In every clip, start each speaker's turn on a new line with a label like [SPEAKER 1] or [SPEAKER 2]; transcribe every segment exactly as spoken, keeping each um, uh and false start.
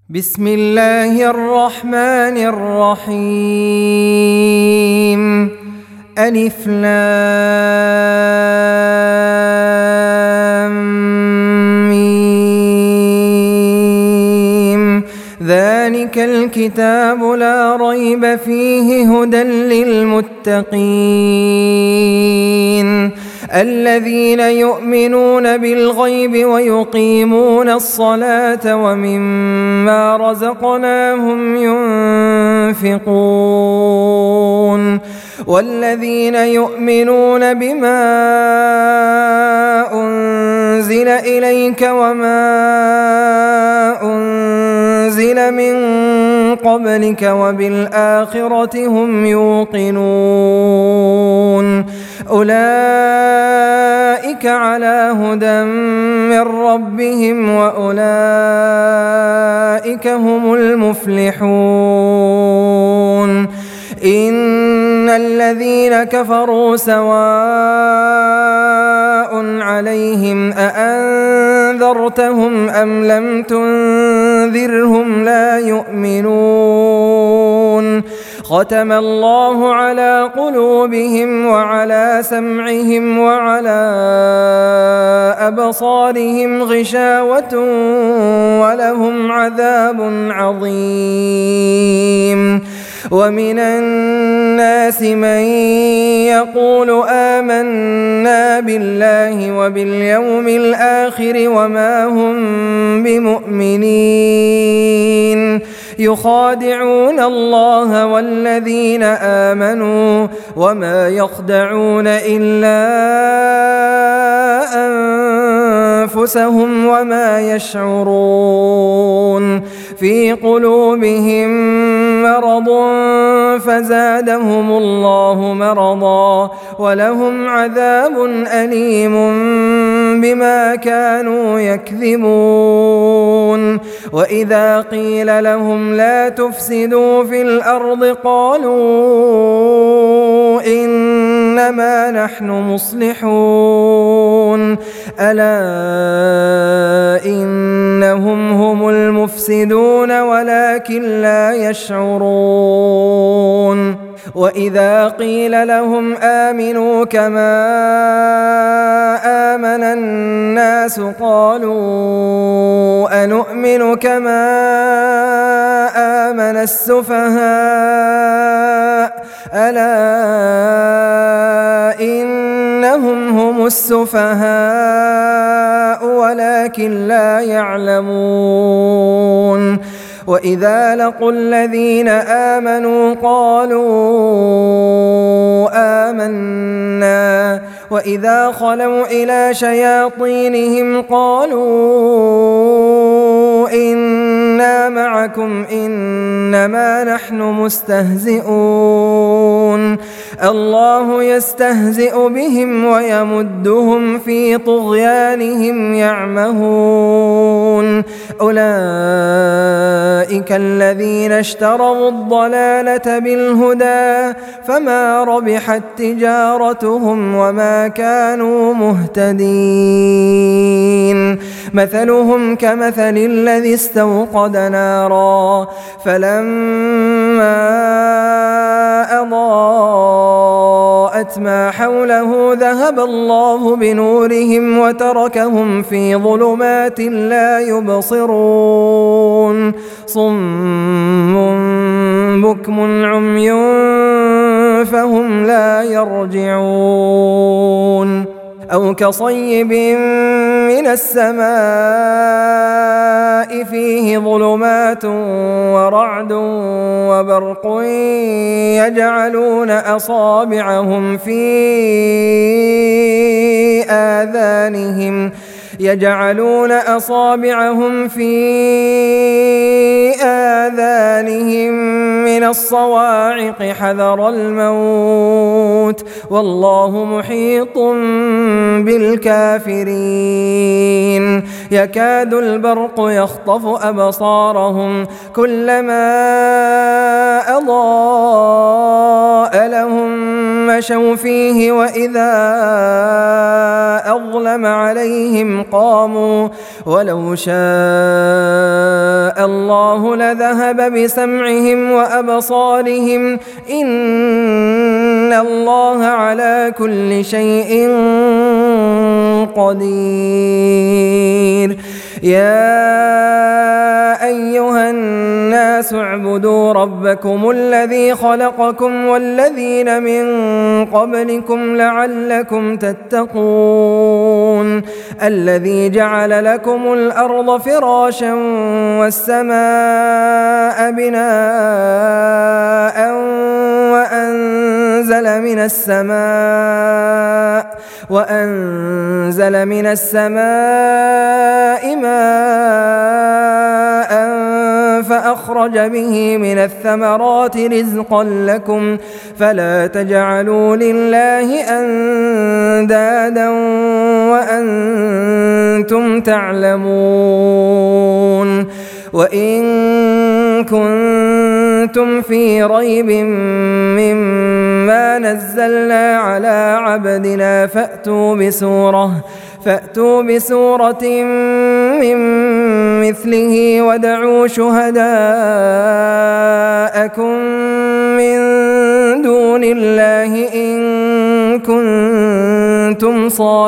[SPEAKER 1] بسم الله الرحمن الرحيم. ألف لام ميم. ذلك الكتاب لا ريب فيه هدى للمتقين الذين يؤمنون بالغيب ويقيمون الصلاة ومما رزقناهم ينفقون والذين يؤمنون بما أنزل إليك وما أنزل من قبلك وبالآخرة هم يوقنون أولئك على هدى من ربهم وأولئك هم المفلحون. إن الذين كفروا سواء عليهم أأنذرتهم أم لم تنذرهم لا يؤمنون. ختم الله على قلوبهم وعلى سمعهم وعلى أبصارهم غشاوة ولهم عذاب عظيم. ومن الناس من يقول آمنا بالله وباليوم الآخر وما هم بمؤمنين يخادعون الله والذين آمنوا وما يخدعون إلا أنفسهم وما يشعرون. في قلوبهم مرض فزادهم الله مرضا ولهم عذاب أليم بما كانوا يكذبون. وإذا قيل لهم لا تفسدوا في الأرض قالوا إنما نحن مصلحون ألا إنهم هم المفسدون ولكن لا يشعرون. وإذا قيل لهم آمنوا كما آمن الناس قالوا أنؤمن كما آمن السفهاء ألا إنهم هم السفهاء ولكن لا يعلمون. وإذا لقوا الذين آمنوا قالوا آمنا وإذا خلوا إلى شياطينهم قالوا إنا معكم إنما نحن مستهزئون. الله يستهزئ بهم ويمدهم في طغيانهم يعمهون. أولئك الذين اشتروا الضلالة بالهدى فما ربحت تجارتهم وما كانوا مهتدين. مثلهم كمثل الذي استوقد نارا فلما أضاءت ما حوله ذهب الله بنورهم وتركهم في ظلمات لا يبصرون. صم بكم عمي فهم لا يرجعون. أو كصيب من السماء فيه ظلمات ورعد وبرق يجعلون أصابعهم في آذانهم يجعلون أصابعهم في آذانهم من الصواعق حذر الموت والله محيط بالكافرين. يكاد البرق يخطف أبصارهم كلما أضاء لهم مشوا فيه وإذا أظلم عليهم قاموا ولو شاء الله لذهب بسمعهم وأبصارهم إن الله على كل شيء قدير. يا أيها الناس اعبدوا ربكم الذي خلقكم والذين من قبلكم لعلكم تتقون الذي جعل لكم الأرض فراشا والسماء بناء وأنزل من السماء وأنزل من السماء ماء فأخرج به من الثمرات رزقا لكم فلا تجعلوا لله أندادا وأنتم تعلمون. وإن كنتم في ريب مما نزلنا على عبدنا فأتوا بسورة فأتوا بسورة من مثله وادعوا شهداءكم من دون الله إن كنتم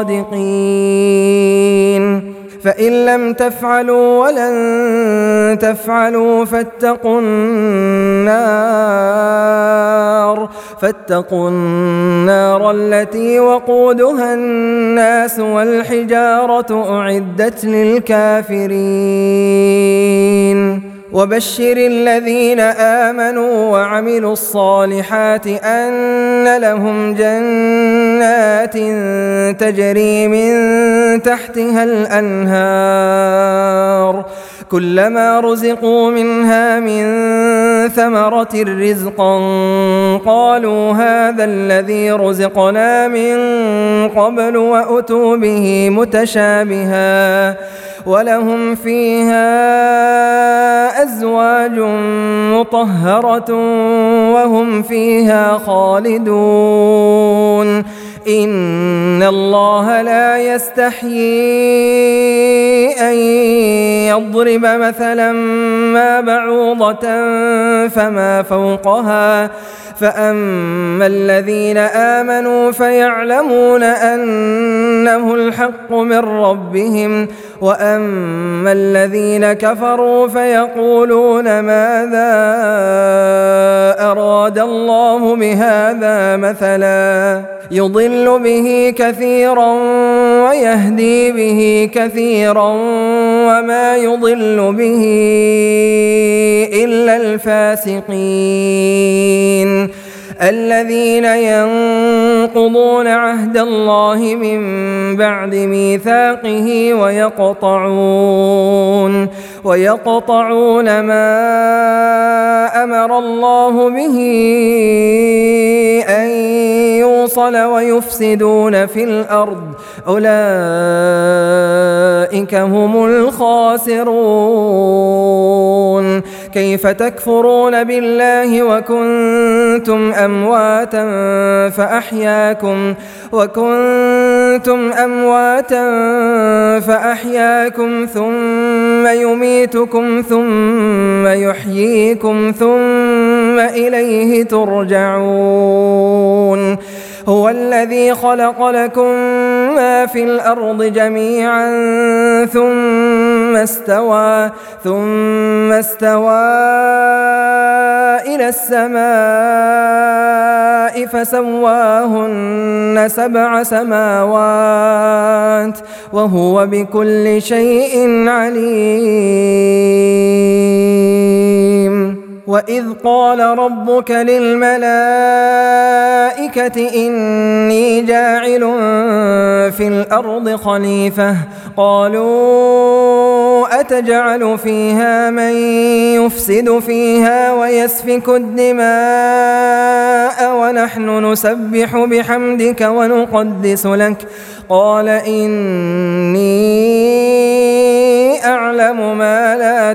[SPEAKER 1] صادقين. فإن لم تفعلوا ولن تفعلوا فاتقوا النار فاتقوا النار التي وقودها الناس والحجارة أعدت للكافرين. وبشر الذين آمنوا وعملوا الصالحات أن لهم جنات تجري من تحتها الأنهار كلما رزقوا منها من ثمرة رزقا قالوا هذا الذي رزقنا من قبل وأتوا به متشابها ولهم فيها أزواج مطهرة وهم فيها خالدون. إن الله لا يستحيي أن يضرب مثلا ما بعوضة فما فوقها فأما الذين آمنوا فيعلمون أنه الحق من ربهم وأما الذين كفروا فيقولون ماذا أراد الله بهذا مثلا يضل به كثيرا ويهدي به كثيرا وما يضل به إلا الفاسقين الذين ينقضون عهد الله من بعد ميثاقه ويقطعون ويقطعون ما أمر الله به أن يوصل ويفسدون في الأرض أولئك هم الخاسرون. كيف تكفرون بالله وكنتم أمواتا فأحياكم وكنتم أمواتا فأحياكم ثم يميتكم ثم يحييكم ثم إليه ترجعون. هو الذي خلق لكم ما في الأرض جميعا ثم استوى ثم استوى إلى السماء فسواهن سبع سماوات وهو بكل شيء عليم. وإذ قال ربك للملائكة إني جاعل في الأرض خليفة قالوا أتجعل فيها من يفسد فيها ويسفك الدماء ونحن نسبح بحمدك ونقدس لك قال إني أعلم ما لا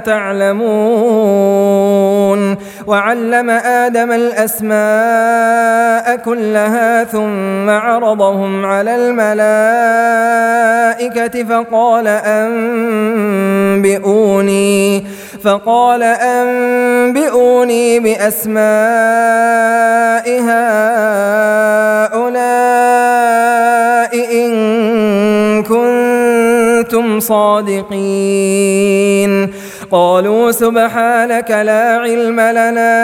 [SPEAKER 1] تعلمون وعلم آدم الأسماء كلها ثم عرضهم على الملائكة فقال أنبئوني فقال أنبئوني بأسماء هؤلاء إن كنتم صادقين قالوا سبحانك لا علم لنا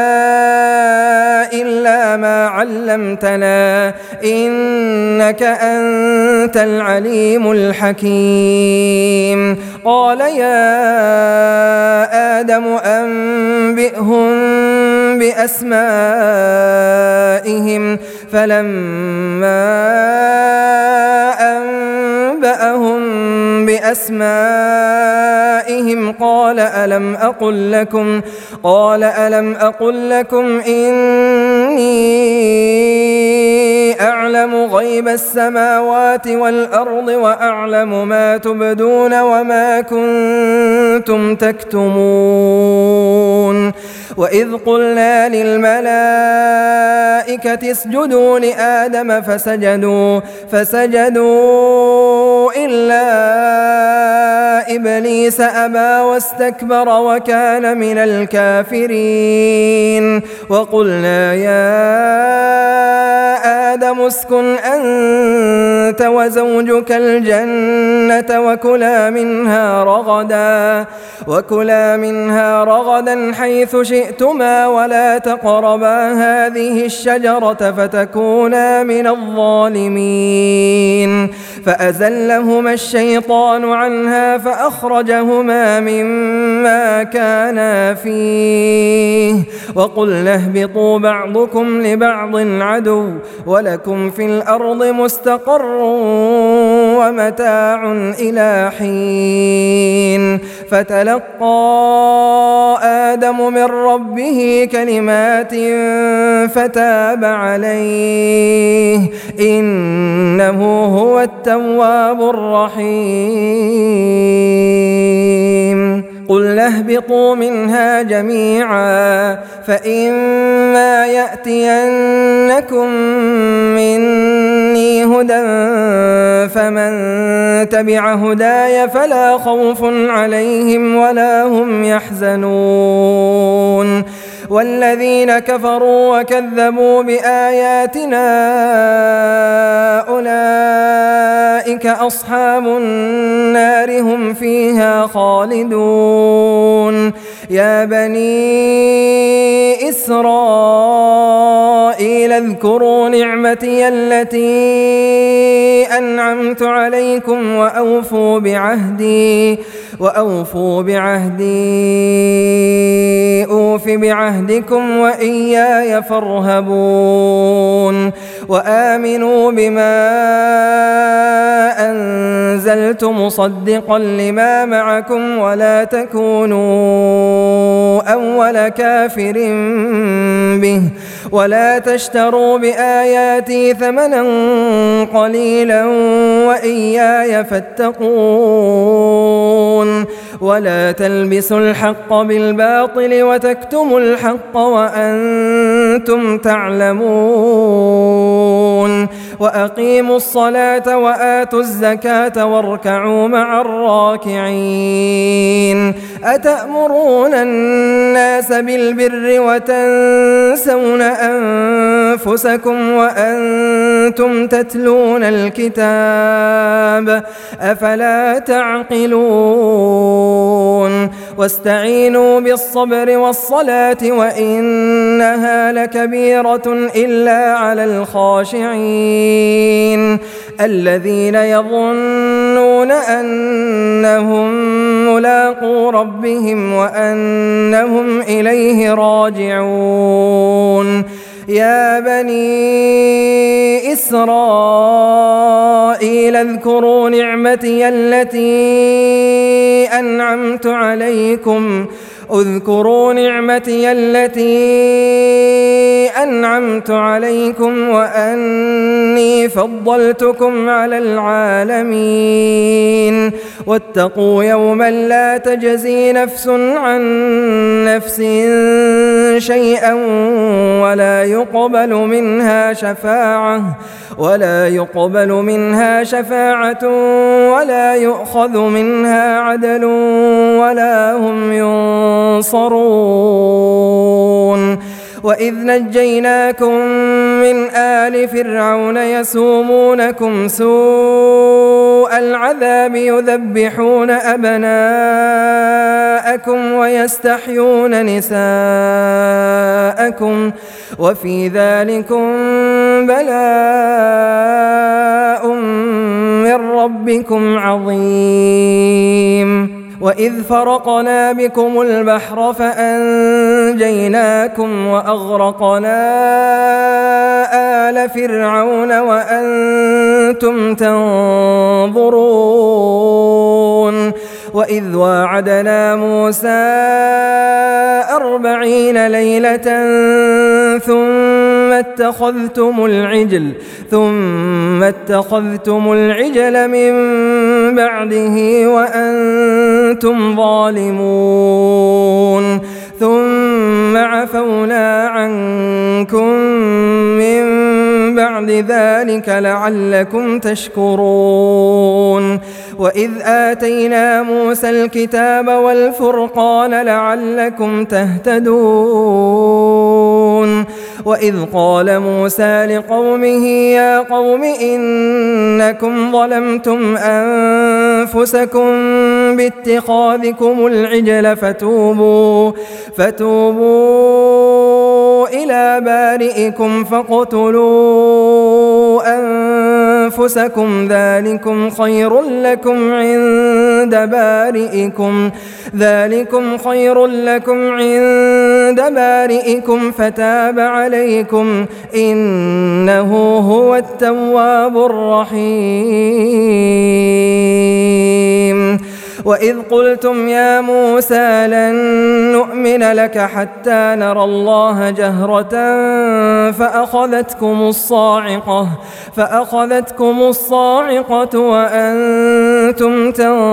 [SPEAKER 1] إلا ما علمتنا إنك أنت العليم الحكيم قال يا آدم أنبئهم بأسمائهم فلما أنبأهم بأسمائهم قال ألم أقل لكم قال ألم أقل لكم إني أعلم غيب السماوات والأرض وأعلم ما تبدون وما كنتم تكتمون وإذ قلنا للملائكة اسجدوا لآدم فسجدوا فسجدوا إلا إبليس أبى واستكبر وكان من الكافرين وقلنا يا آدم اسكن أنت وزوجك الجنة وكلا منها رغدا وكلا منها رغدا حيث شئتما ولا تقربا هذه الشجرة فتكونا من الظالمين فأزلهما الشيطان عنها فأخرجهما مما كانا فيه وقلنا اهبطوا بعضكم لبعض عدو ولكم في الأرض مستقر ومتاع إلى حين فتلقى آدم من ربه كلمات فتاب عليه إنه هو التواب الرحيم قلنا اهبطوا منها جميعا فإما يأتينكم مني هدى فمن تبع هداي فلا خوف عليهم ولا هم يحزنون والذين كفروا وكذبوا بآياتنا أولئك أصحاب النار هم فيها خالدون يا بني إسرائيل اذكروا نعمتي التي أنعمت عليكم وأوفوا بعهدي وأوفوا بعهدي أوف بعهدكم وإياي فارهبون وآمنوا بما أنزلت مصدقا لما معكم ولا تكونوا أول كافر به ولا تشتروا بآياتي ثمنا قليلا وإياي فاتقون ولا تلبسوا الحق بالباطل وتكتموا الحق وأنتم تعلمون وأقيموا الصلاة وآتوا الزكاة واركعوا مع الراكعين أتأمرون الناس بالبر وتنسون أنفسكم وأنتم تتلون الكتاب أفلا تعقلون واستعينوا بالصبر والصلاة وإنها لكبيرة إلا على الخاشعين الذين يظنون أنهم ملاقو ربهم وأنهم إليه راجعون يا بني إسرائيل اذكروا نعمتي التي أنعمت عليكم اذكروا نعمتي التي أنعمت عليكم وأني فضلتكم على العالمين واتقوا يوما لا تجزي نفس عن نفس شيئا ولا يقبل منها شفاعة ولا يقبل منها شفاعة ولا يؤخذ منها عدل ولا هم ينصرون وإذ نجيناكم من آل فرعون يسومونكم سوء العذاب يذبحون أبناءكم ويستحيون نساءكم وفي ذلكم بلاء من ربكم عظيم وإذ فرقنا بكم البحر فأنجيناكم وأغرقنا آل فرعون وأنتم تنظرون وإذ واعدنا موسى أربعين ليلة ثم اتخذتم العجل ثم اتخذتم العجل من بعده وأنتم ظالمون ثم عفونا عنكم من بعد ذلك لعلكم تشكرون وإذ آتينا موسى الكتاب والفرقان لعلكم تهتدون وإذ قال موسى لقومه يا قوم إنكم ظلمتم أنفسكم باتخاذكم العجل فتوبوا فتوبوا إلى بارئكم فاقتلوا أنفسكم ذلكم خير لكم عند بارئكم ذلكم خير لكم عند بارئكم فتاب عليكم إنه هو التواب الرحيم وإذ قلتم يا موسى لن نؤمن لك حتى نرى الله جهرة فأخذتكم الصاعقة فأخذتكم الصاعقة وأنتم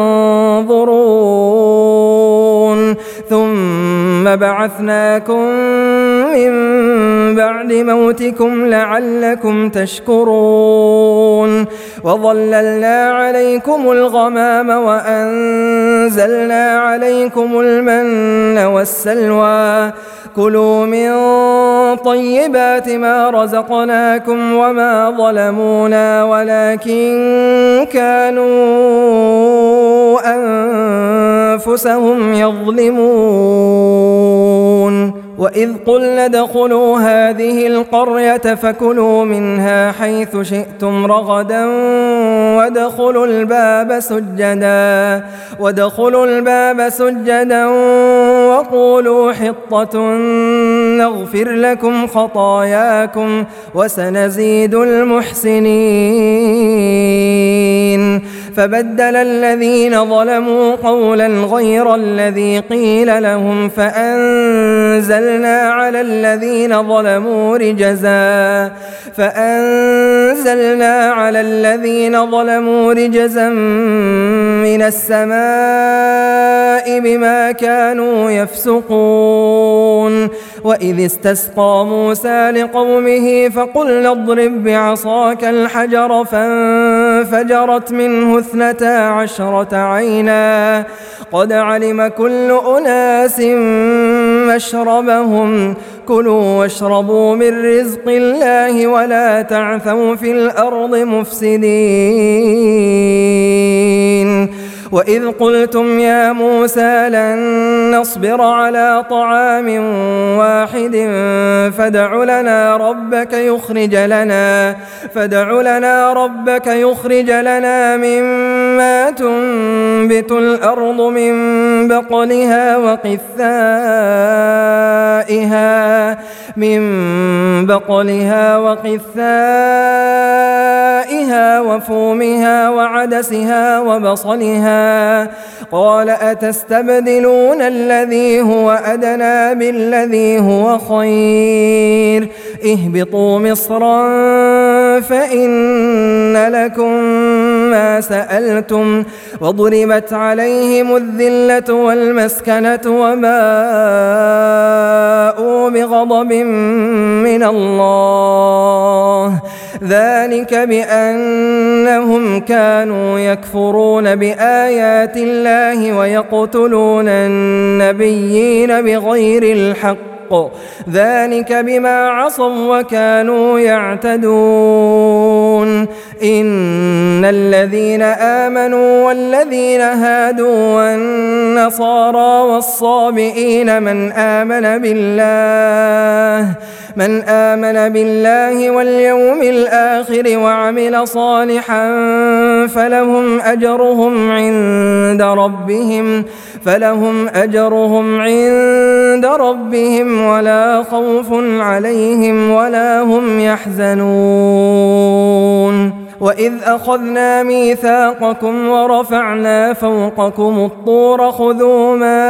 [SPEAKER 1] تنظرون ثم بعثناكم من بعد موتكم لعلكم تشكرون وظللنا عليكم الغمام وأنزلنا عليكم المن والسلوى كلوا من طيبات ما رزقناكم وما ظلمونا ولكن كانوا أنفسهم يظلمون وإذ قلنا ادخلوا هذه القرية فكلوا منها حيث شئتم رغدا وادخلوا الباب سجدا وادخلوا الباب سجدا وقولوا حطة نغفر لكم خطاياكم وسنزيد المحسنين فبدل الذين ظلموا قولا غير الذي قيل لهم فأنزلنا على الذين ظلموا رجزا فأنزلنا على الذين ظلموا رجزا من السماء بما كانوا يفسقون وإذ استسقى موسى لقومه فقلنا اضرب بعصاك الحجر فانفجرت منه اثنتا عشرة عينا قد علم كل أناس مشربهم كلوا واشربوا من رزق الله ولا تعثوا في الأرض مفسدين وإذ قلتم يا موسى لن نصبر على طعام واحد فادع لنا ربك يخرج لنا فادع لنا ربك يخرج لنا مما تنبت الأرض من بقلها وقثائها بقلها من بقلها وقثائها وفومها وعدسها وبصلها قال أتستبدلون الذي هو أدنى بالذي هو خير اهبطوا مصرا فإن لكم ما سألتم وضربت عليهم الذلة والمسكنة وباءوا بغضب من الله ذلك بأنهم كانوا يكفرون بآيات الله ويقتلون النبيين بغير الحق ذلك بما عصوا وكانوا يعتدون إن الذين آمنوا والذين هادوا والنصارى والصابئين من آمن بالله من آمن بالله واليوم الآخر وعمل صالحا فلهم أجرهم عند ربهم فلهم أجرهم عند ربهم ولا خوف عليهم ولا هم يحزنون وإذ أخذنا ميثاقكم ورفعنا فوقكم الطور خذوا ما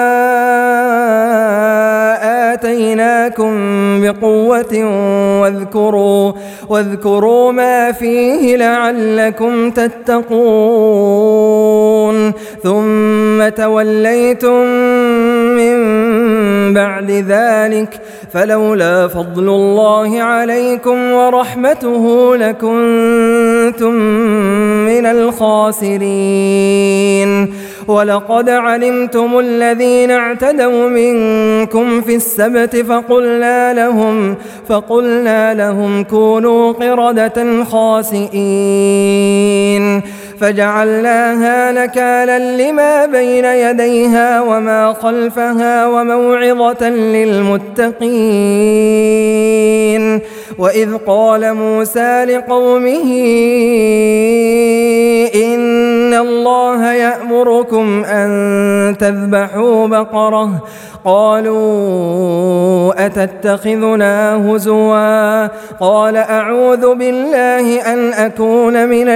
[SPEAKER 1] آتيناكم بقوة واذكروا, واذكروا ما فيه لعلكم تتقون ثم توليتم من بعد ذلك فلولا فضل الله عليكم ورحمته لكنتم من الخاسرين ولقد علمتم الذين اعتدوا منكم في السبت فقلنا لهم فقلنا لهم كونوا قردة خاسئين فجعلناها نكالا لما بين يديها وما خلفها وموعظة للمتقين وإذ قال موسى لقومه إن الله يأمركم أن تذبحوا بقرة قالوا أتتخذنا هزوا قال أعوذ بالله أن أكون من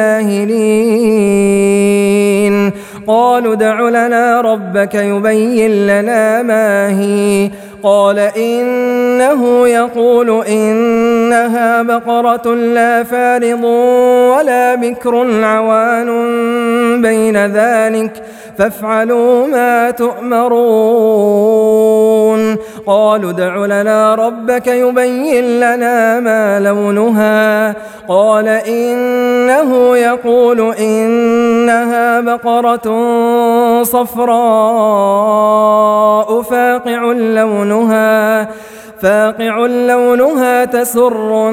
[SPEAKER 1] الجاهلين قالوا ادع لنا ربك يبين لنا ما هي قال إنه يقول إنها بقرة لا فارض ولا بكر عوان بين ذلك فافعلوا ما تؤمرون قالوا ادع لنا ربك يبين لنا ما لونها قال إنه يقول إنها بقرة صفراء فاقع لونها فاقع لونها تسر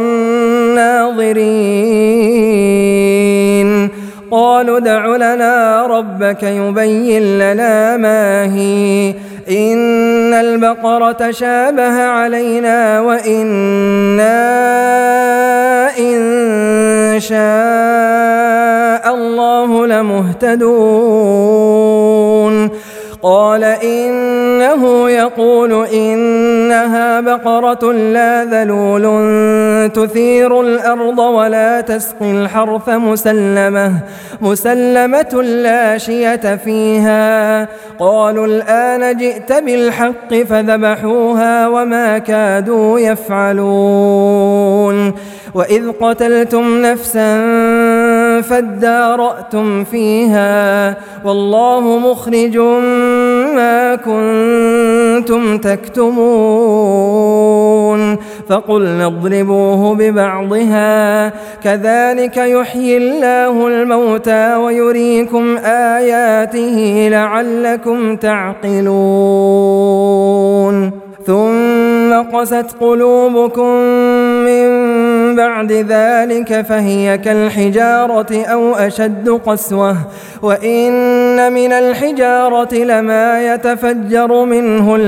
[SPEAKER 1] الناظرين قالوا ادع لنا ربك يبين لنا ما هي إن البقرة شابه علينا وإنا إن شاء الله لمهتدون قال إنه يقول إنها بقرة لا ذلول تثير الأرض ولا تسقي الحرث مسلمة مسلمة لا شية فيها قالوا الآن جئت بالحق فذبحوها وما كادوا يفعلون وإذ قتلتم نفسا فادارأتم فيها والله مخرج ما كنتم تكتمون فقلنا اضربوه ببعضها كذلك يحيي الله الموتى ويريكم آياته لعلكم تعقلون ثم قست قلوبكم من بعد ذلك فهي كالحجارة أو أشد قسوة وإن من الحجارة لما يتفجر منه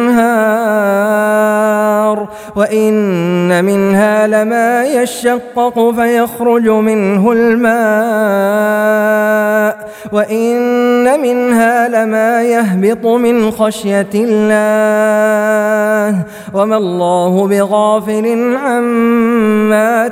[SPEAKER 1] الأنهار وإن منها لما يشقق فيخرج منه الماء وإن منها لما يهبط من خشية الله وما الله بغافل عما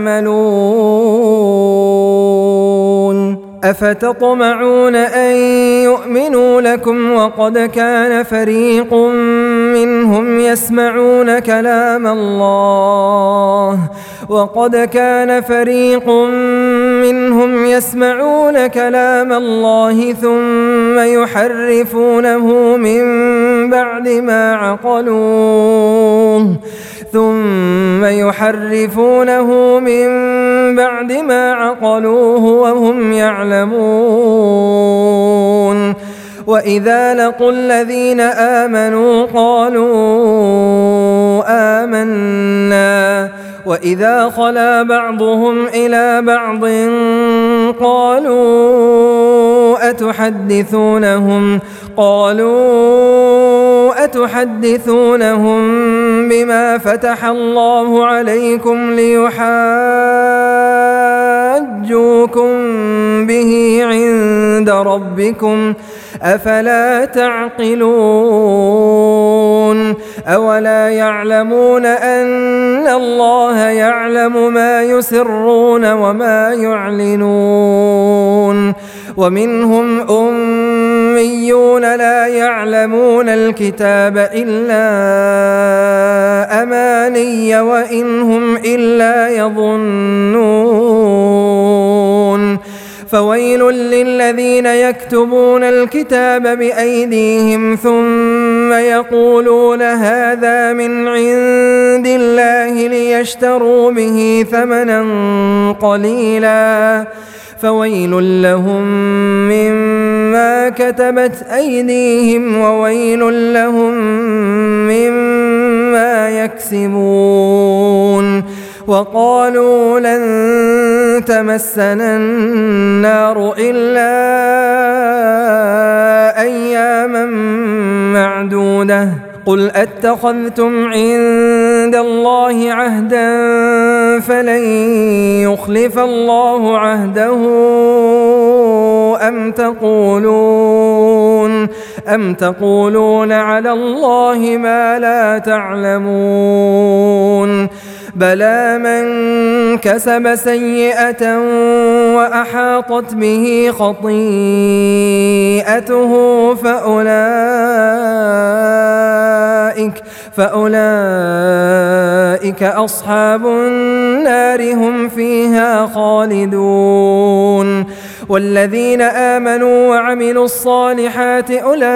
[SPEAKER 1] تعملون أفتطمعون أن يؤمنوا لكم وقد كان فريق منهم يسمعون كلام الله وقد كان فريق منهم يسمعون كلام الله ثم يحرفونه من بعد ما عقلوه ثم يحرفونه من بعد ما عقلوه وهم يعلمون وإذا لقوا الذين آمنوا قالوا آمنا وإذا خلا بعضهم إلى بعض قالوا أتحدثونهم قالوا أتحدثونهم بما فتح الله عليكم ليحاجوكم به عند ربكم أفلا تعقلون أولا يعلمون أن الله يعلم ما يسرون وما يعلنون ومنهم أميون لا يعلمون الكتاب إلا أماني وإن هم إلا يظنون فويل للذين يكتبون الكتاب بأيديهم ثم يقولون هذا من عند الله ليشتروا به ثمنا قليلا فويل لهم مما كتبت أيديهم وويل لهم مما يكسبون وقالوا لن تمسنا النار إلا أياما معدودة قل أتخذتم عند الله عهدا فلن يخلف الله عهده أم تقولون أم تقولون على الله ما لا تعلمون بلى من كسب سيئة وأحاطت به خطيئته فأولئك فأولئك أصحاب النار هم فيها خالدون والذين آمنوا وعملوا الصالحات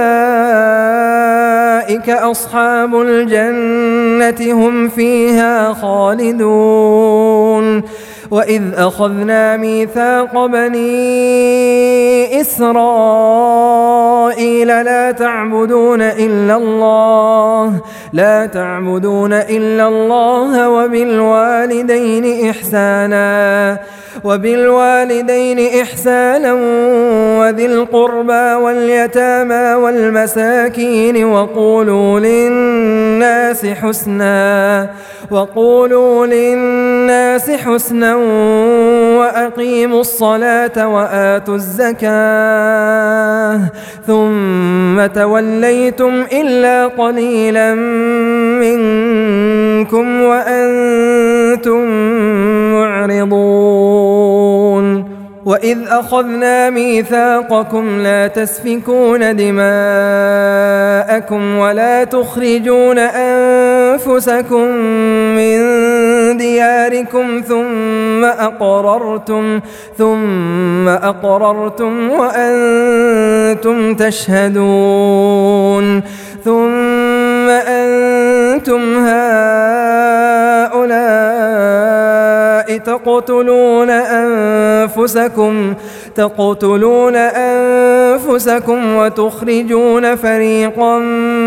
[SPEAKER 1] أولئك أصحاب الجنة هم فيها خالدون وإذ أخذنا ميثاق بني إسرائيل لا تعبدون إلا الله لا تعبدون إلا الله وبالوالدين إحسانا وبالوالدين إحسانا وذي القربى واليتامى والمساكين وقولوا للناس حسنا وقولوا للناس حسنا وأقيموا الصلاة وآتوا الزكاة ثم توليتم إلا قليلا منكم وأنتم معرضون وإذ أخذنا ميثاقكم لا تسفكون دماءكم ولا تخرجون أنفسكم من دياركم ثم أقررتم ثم أقررتم وأنتم تشهدون ثم أنتم هؤلاء تقتلون أنفسكم تقتلون أنفسكم وتخرجون فريقا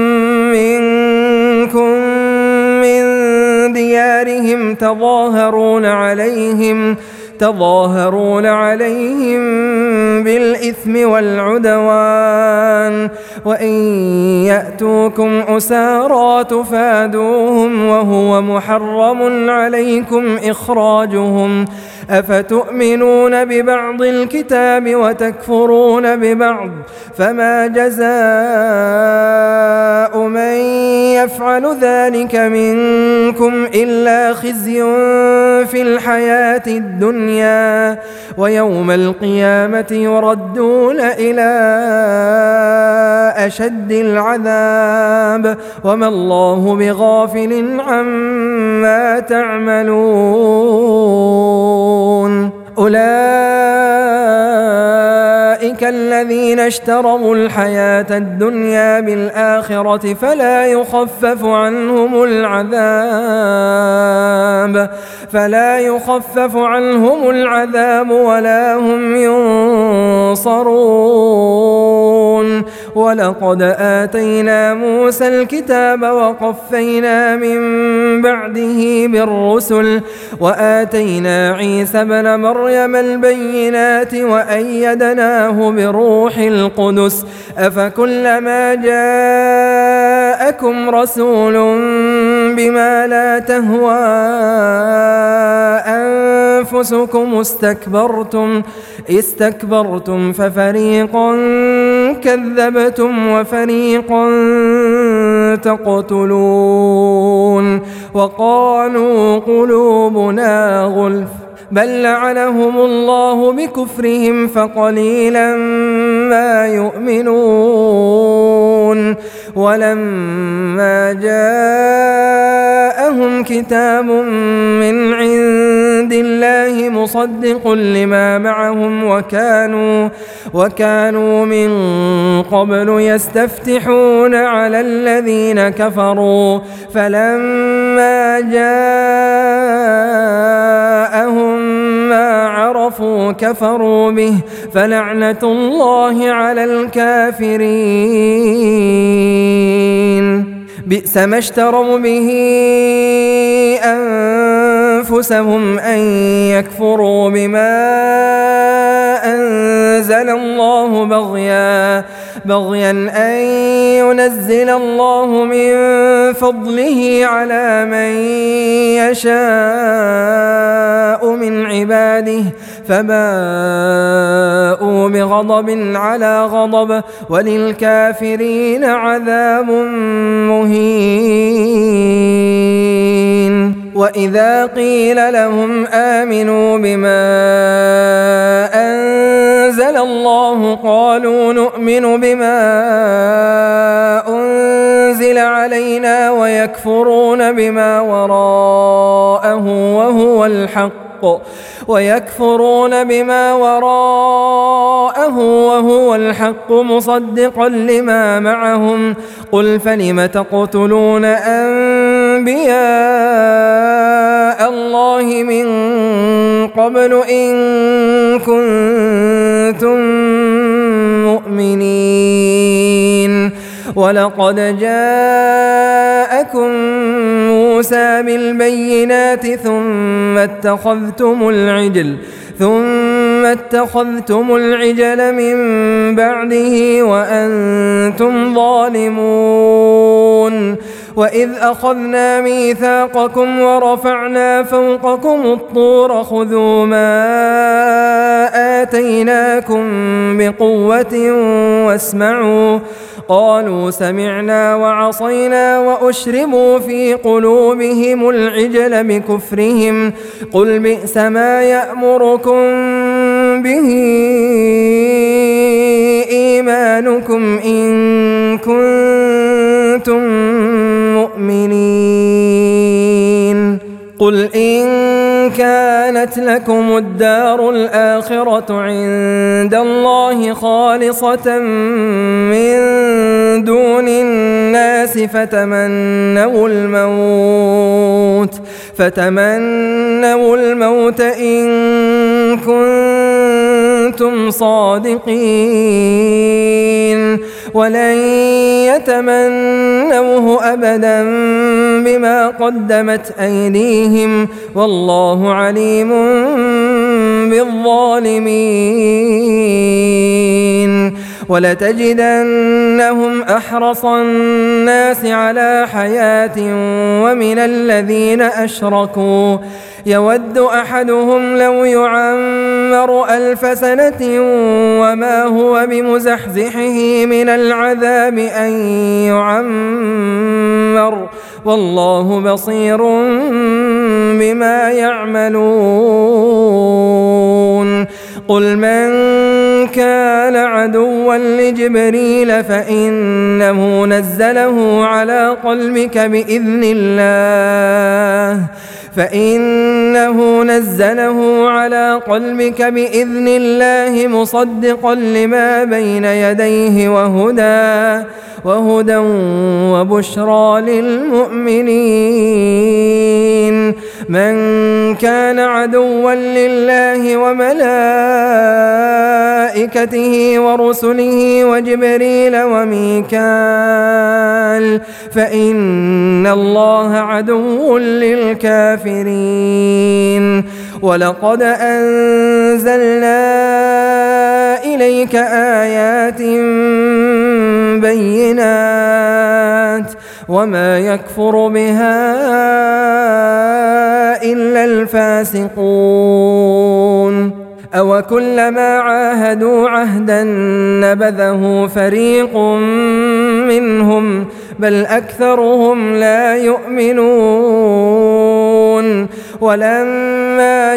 [SPEAKER 1] منكم من ديارهم تظاهرون عليهم تظاهرون عليهم بالإثم والعدوان وإن يأتوكم أسارى تفادوهم وهو محرم عليكم إخراجهم أفتؤمنون ببعض الكتاب وتكفرون ببعض فما جزاء من يفعل ذلك منكم إلا خزي في الحياة الدنيا ويوم القيامة يردون إلى أشد العذاب وما الله بغافل عما تعملون أولئك الذين اشتروا الحياة الدنيا بالآخرة فلا يخفف عنهم العذاب فلا يخفف عنهم العذاب ولا هم ينصرون ولقد آتينا موسى الكتاب وقفينا من بعده بالرسل وآتينا عيسى ابن مريم البينات وأيدناه بروح القدس أفكلما جاءكم رسول بما لا تهوى أنفسكم استكبرتم استكبرتم ففريقا كذبتم وفريقا تقتلون وقالوا قلوبنا غلف بل لعنهم الله بكفرهم فقليلا ما يؤمنون ولما جاءهم كتاب من عند الله مصدق لما معهم وكانوا وكانوا من قبل يستفتحون على الذين كفروا فلما جاءهم ما عرفوا كفروا به فلعنة الله على الكافرين بئس ما اشتروا به أنفسهم أن يكفروا بما أنزل الله بغيا بغيا أن ينزل الله من فضله على من يشاء من عباده فباءوا بغضب على غضب وللكافرين عذاب مهين وإذا قيل لهم آمنوا بما أنزل الله قالوا نؤمن بما أنزل علينا ويكفرون بما وراءه وهو الحق ويكفرون بما وراءه وهو الحق مصدقا لما معهم قل فلم تقتلون أنبياء الله من قبل إن كنتم مؤمنين ولقد جاءكم موسى بالبينات ثم اتخذتم العجل ثم اتخذتم العجل من بعده وأنتم ظالمون وإذ أخذنا ميثاقكم ورفعنا فوقكم الطور خذوا ما آتيناكم بقوة واسمعوا قالوا سمعنا وعصينا وأشربوا في قلوبهم العجل بكفرهم قل بئس ما يأمركم به إيمانكم إن كنتم مؤمنين قل إن كانت لكم الدار الآخرة عند الله خالصة من دون الناس فتمنوا الموت فتمنوا الموت إن كنتم صادقين ولن يتمنوه أبدا بما قدمت أيديهم والله عليم بالظالمين ولتجدنهم أحرص الناس على حياة ومن الذين أشركوا يود أحدهم لو يعمر ألف سنة وما هو بمزحزحه من العذاب أن يعمر والله بصير بما يعملون قل من كان عدوا لجبريل فإنه نزله على قلبك بإذن الله فإنه نزله على قلبك بإذن الله مصدقا لما بين يديه وهدى وهدى وبشرى للمؤمنين من كان عدوا لله وملائكته ورسله وجبريل وميكال فإن الله عدو للكافرين ولقد أنزلنا إليك آيات بينات وما يكفر بها إلا الفاسقون أو كلما عاهدوا عهدا نبذه فريق منهم بل أكثرهم لا يؤمنون ولما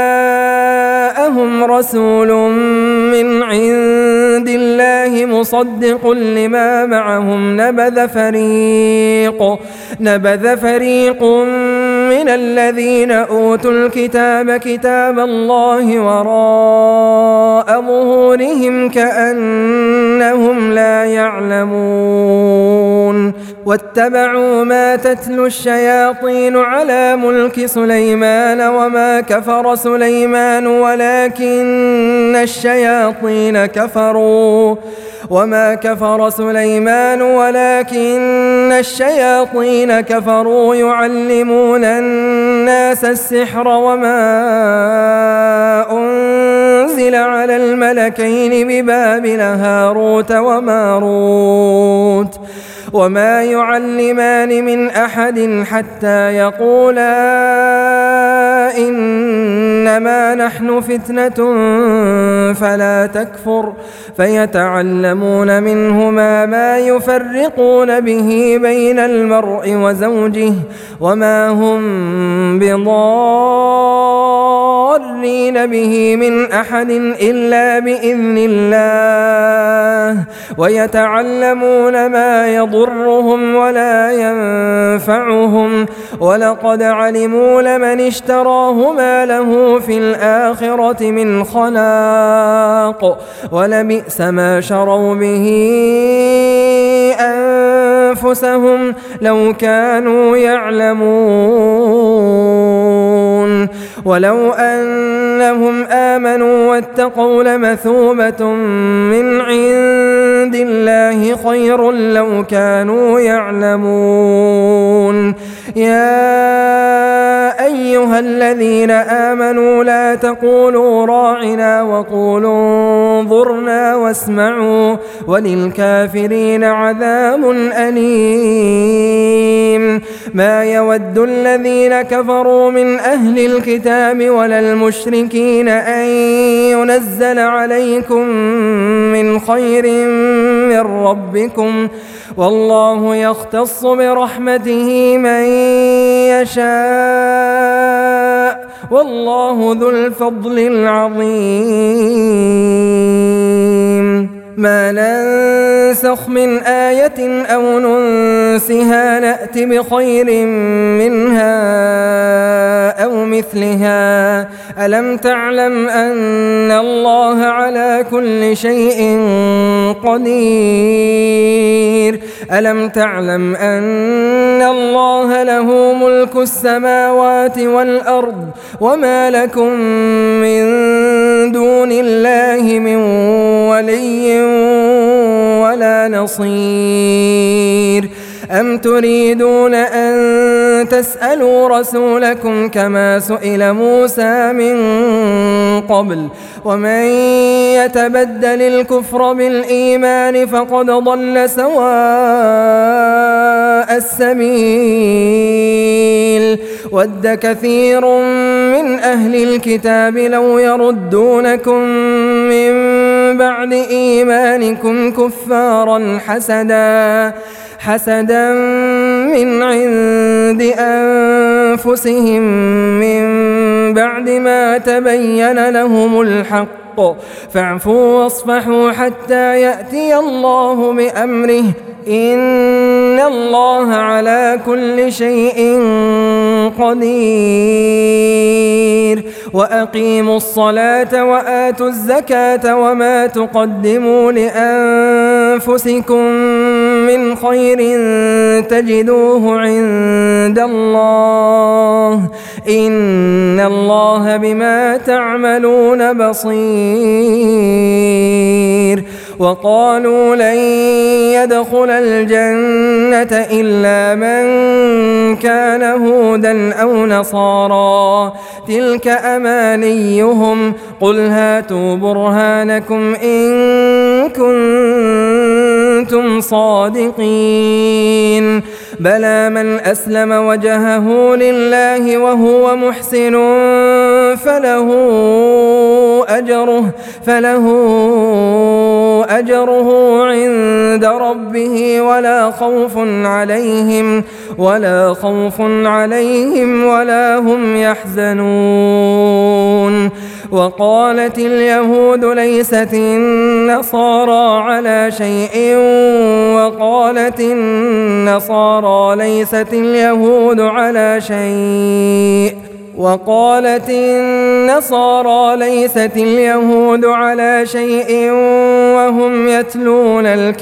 [SPEAKER 1] جاءهم رسول من عند الله مصدق لما معهم نبذ فريق نبذ فريق من الذين أوتوا الكتاب كتاب الله وراء ظهورهم كأنهم لا يعلمون واتبعوا ما تتلو الشياطين على ملك سليمان وما كفر سليمان ولكن الشياطين كفروا وما كفر سليمان ولكن الشياطين كفروا يعلمون الناس السحر وما أنزل على الملكين ببابل هاروت وماروت وما يعلمان من أحد حتى يقولا إنما نحن فتنة فلا تكفر فيتعلمون منهما ما يفرقون به بين المرء وزوجه وما هم بضارين به من أحد إلا بإذن الله ويتعلمون ما يضرهم ولا ينفعهم ولقد علموا لمن اشتراه ما له في الآخرة من خلاق ولبئس ما شروا به أنفسهم لو كانوا يعلمون ولو أنهم آمنوا واتقوا لمثوبة من عند الله خير لو كانوا يعلمون يا أيها الذين آمنوا لا تقولوا راعنا وقولوا انظرنا واسمعوا وللكافرين عذاب أليم ما يود الذين كفروا من أهل الكتاب ولا المشركين أن ينزل عليكم من خير من ربكم والله يختص برحمته من يشاء والله ذو الفضل العظيم ما ننسخ من آية أو ننسها نأت بخير منها أو مثلها ألم تعلم أن الله على كل شيء قدير ألم تعلم أن الله له ملك السماوات والأرض وما لكم من دون الله من ولي ولا نصير أم تريدون أن تسألوا رسولكم كما سئل موسى من قبل ومن يتبدل الكفر بالإيمان فقد ضل سواء السبيل ود كثير من أهل الكتاب لو يردونكم من بعد إيمانكم كفارا حسدا حسدا من عند أنفسهم من بعد ما تبين لهم الحق فاعفوا واصفحوا حتى يأتي الله بأمره إن الله على كل شيء قدير وأقيموا الصلاة وآتوا الزكاة وما تقدموا لأنفسكم من خير تجدوه عند الله إن الله بما تعملون بصير وقالوا لن يدخل الجنة إلا من كان هودا أو نصارى تلك أمانيهم قل هاتوا برهانكم إن كنتم صادقين بلى من أسلم وجهه لله وهو محسن فله أجره فله أجره عند ربه ولا خوف عليهم ولا خوف عليهم ولا هم يحزنون وقالت اليهود ليست النصارى على شيء وقالت النصارى ليست اليهود على شيء وقالت النصارى ليست اليهود على شيء وهم يتلون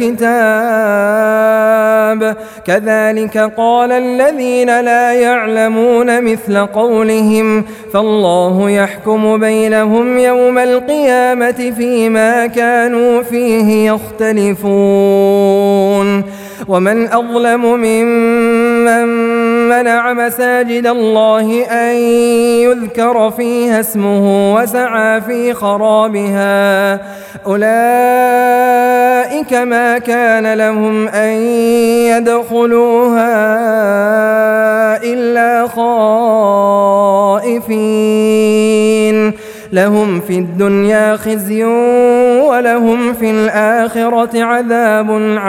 [SPEAKER 1] الكتاب كذلك قال الذين لا يعلمون مثل قولهم فالله يحكم بينهم يوم القيامة فيما كانوا فيه يختلفون ومن أظلم ممن منع مساجد الله أن يذكر فيها اسمه وسعى في خرابها أولئك ما كان لهم أن يدخلوها إلا خائفين لهم في الدنيا خزي ولهم في الآخرة عذاب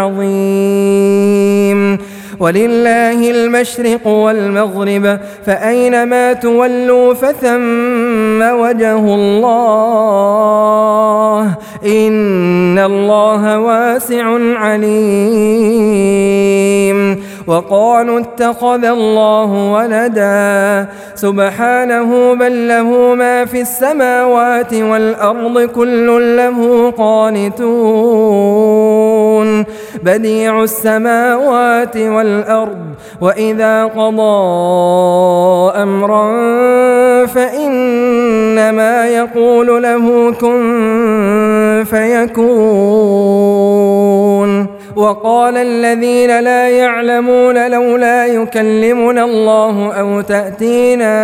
[SPEAKER 1] عظيم ولله المشرق والمغرب فأينما تولوا فثم وجه الله إن الله واسع عليم وقالوا اتخذ الله ولدا سبحانه بل له ما في السماوات والأرض كل له قانتون بديع السماوات والأرض وإذا قضى أمرا فإنما يقول له كن فيكون وقال الذين لا يعلمون لولا يكلمنا الله أو تأتينا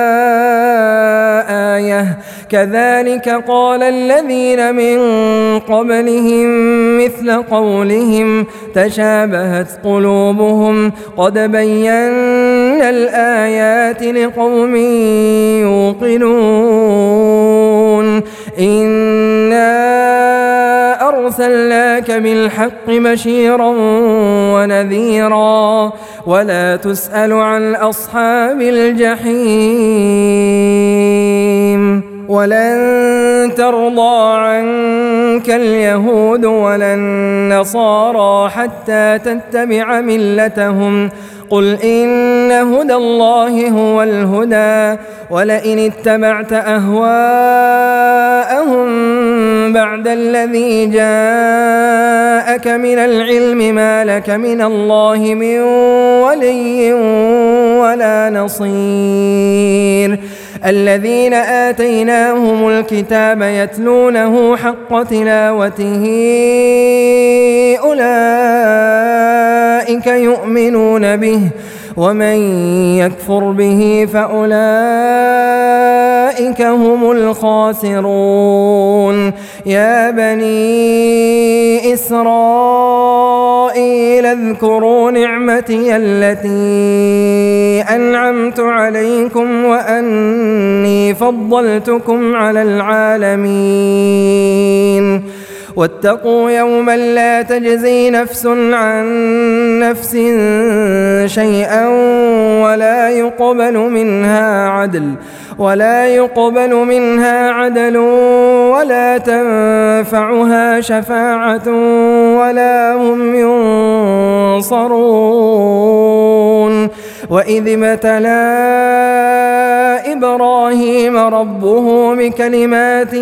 [SPEAKER 1] آية كذلك قال الذين من قبلهم مثل قولهم تشابهت قلوبهم قد بينا الآيات لقوم يوقنون إنا أرسلناك بالحق بشيرا ونذيرا ولا تسأل عن أصحاب الجحيم ولن ترضى عنك اليهود ولا النصارى حتى تتبع ملتهم قل إن هدى الله هو الهدى ولئن اتبعت أهواءهم بعد الذي جاءك من العلم ما لك من الله من ولي ولا نصير الذين آتيناهم الكتاب يتلونه حق تلاوته أولئك يؤمنون به ومن يكفر به فأولئك هم الخاسرون يا بني إسرائيل اذكروا نعمتي التي أنعمت عليكم وأني فضلتكم على العالمين واتقوا يوما لا تجزي نفس عن نفس شيئا ولا يقبل منها عدل ولا يقبل منها عدل ولا تنفعها شفاعة ولا هم ينصرون وإذ ابتلى إبراهيم ربه بكلمات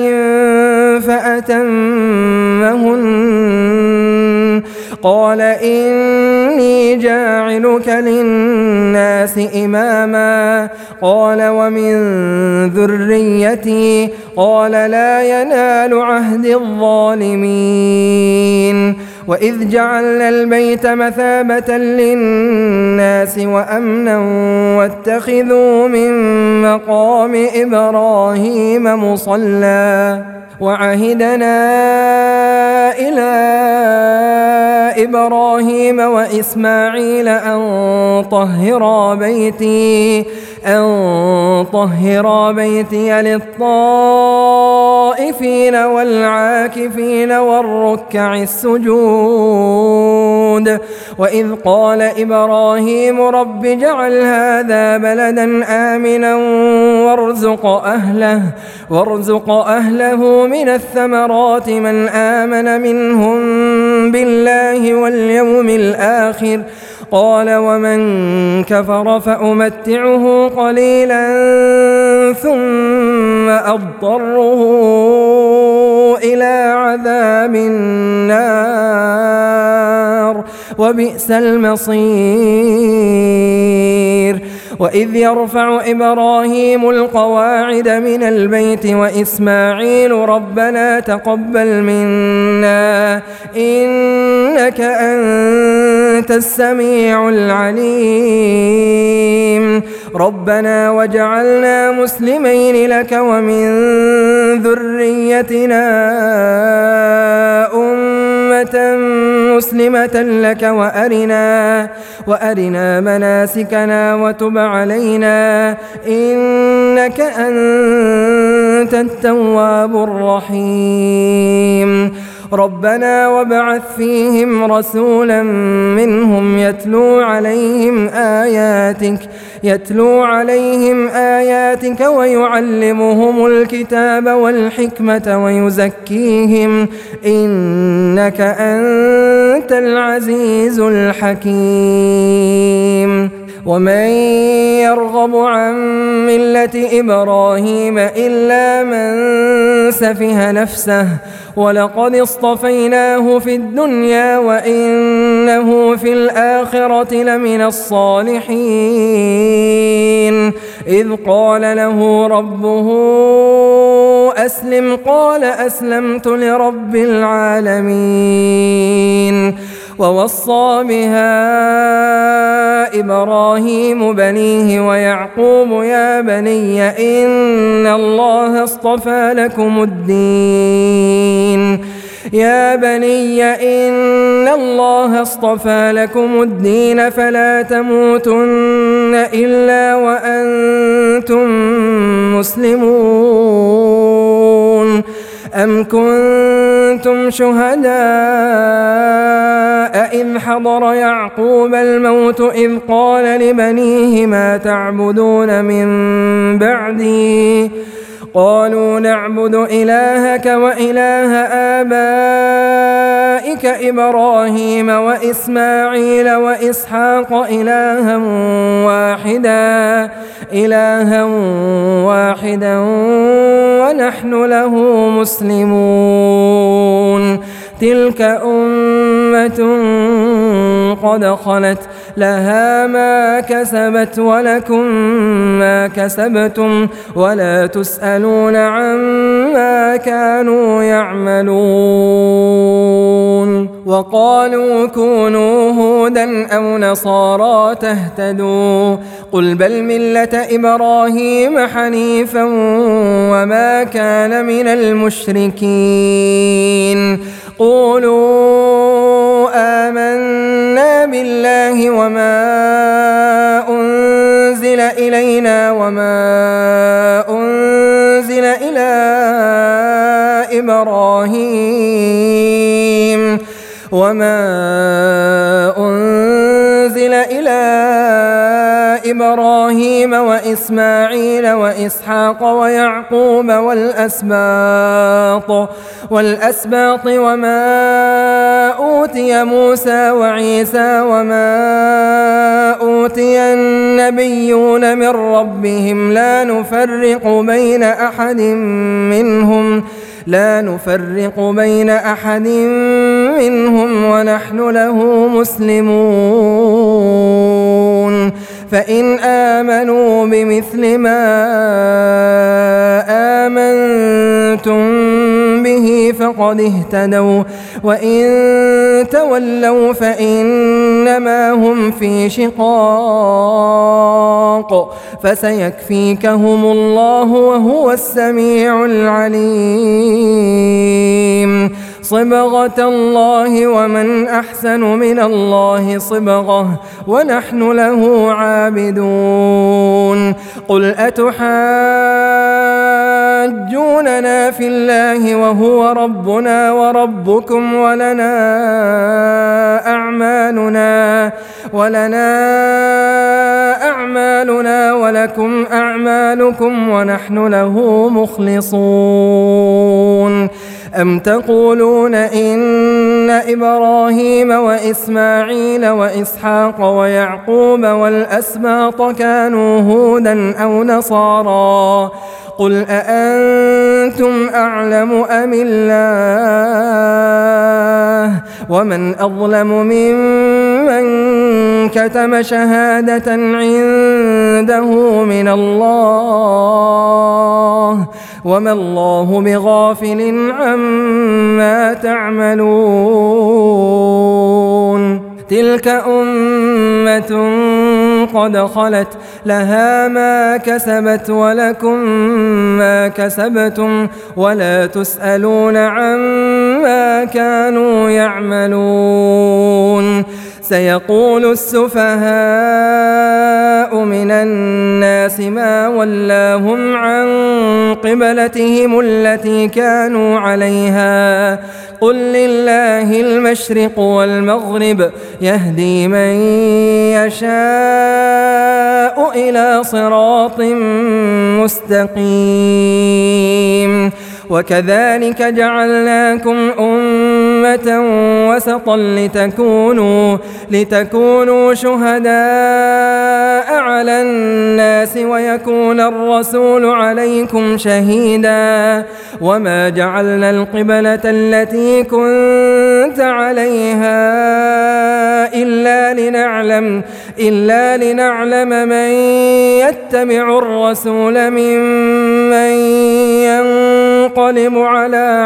[SPEAKER 1] فأتمهن قال إني جاعلك للناس إماما قال ومن ذريتي قال لا ينال عهد الظالمين وإذ جعلنا البيت مثابة للناس وأمنا واتخذوا من مقام إبراهيم مصلى وعهدنا إلى إبراهيم وإسماعيل أن طهرا بيتي أن طهرا بيتي للطائفين والعاكفين والركع السجود وإذ قال إبراهيم رب اجعل هذا بلدا آمنا وارزق أهله وارزق أهله من الثمرات من آمن منهم بالله واليوم الآخر قال ومن كفر فأمتعه قليلا ثم أضطره إلى عذاب النار وبئس المصير وإذ يرفع إبراهيم القواعد من البيت وإسماعيل ربنا تقبل منا إنك أنت السميع العليم ربنا واجعلنا مسلمين لك ومن ذريتنا أمة مسلمة لك وأرنا وأرنا مناسكنا وتب علينا إنك أنت التواب الرحيم ربنا وابعث فيهم رسولا منهم يتلو عليهم آياتك يتلو عليهم آياتك ويعلمهم الكتاب والحكمة ويزكيهم إنك أنت العزيز الحكيم ومن يرغب عن ملة إبراهيم إلا من سفه نفسه ولقد اصطفيناه في الدنيا وإنه في الآخرة لمن الصالحين إذ قال له ربه أسلم قال أسلمت لرب العالمين ووصى بها إبراهيم بنيه ويعقوب يا بني إن الله اصطفى لكم الدين يا بني إن الله اصطفى لكم الدين فلا تموتن إلا وأنتم مسلمون أم كنتم شهداء إذ حضر يعقوب الموت إذ قال لبنيه ما تعبدون من بعدي قالوا نعبد إلهك وإله آبائك إبراهيم وإسماعيل وإسحاق إلها واحدا إلها واحدا ونحن له مسلمون تلك أمة قد خلت لها ما كسبت ولكم ما كسبتم ولا تسألون عما كانوا يعملون وقالوا كونوا هودا أو نصارى تهتدوا قل بل ملة إبراهيم حنيفا وما كان من المشركين قولوا آمنا بالله وما أنزل إلينا وما أنزل إلى إبراهيم وما أنزل إلى إبراهيم وإسماعيل وإسحاق ويعقوب والأسباط والأسباط وما أوتي موسى وعيسى وما أوتي النبيون من ربهم لا نفرق بين أحد منهم لا نفرق بين أحد منهم ونحن له مسلمون فإن آمنوا بمثل ما آمنتم به فقد اهتدوا وإن تولوا فإنما هم في شقاق فسيكفيكهم الله وهو السميع العليم صبغة الله ومن أحسن من الله صبغة ونحن له عابدون قل أتحاجوننا في الله وهو ربنا وربكم ولنا أعمالنا ولنا أعمالنا ولكم أعمالكم ونحن له مخلصون أم تقولون إن إبراهيم وإسماعيل وإسحاق ويعقوب والأسباط كانوا هودا أو نصارى قل أأنتم أعلم أم الله ومن أظلم ممن كتم شهادة عنده من الله وما الله بغافل عما تعملون تلك أمة قد خلت لها ما كسبت ولكم ما كسبتم ولا تسألون عما كانوا يعملون سيقول السفهاء من الناس ما ولاهم عن قبلتهم التي كانوا عليها قل لله المشرق والمغرب يهدي من يشاء إلى صراط مستقيم وكذلك جعلناكم أمة وسطا لتكونوا لتكونوا شهداء على الناس ويكون الرسول عليكم شهيدا وما جعلنا القبلة التي كنت عليها إلا لنعلم إلا لنعلم من يتبع الرسول ممن ينقلب على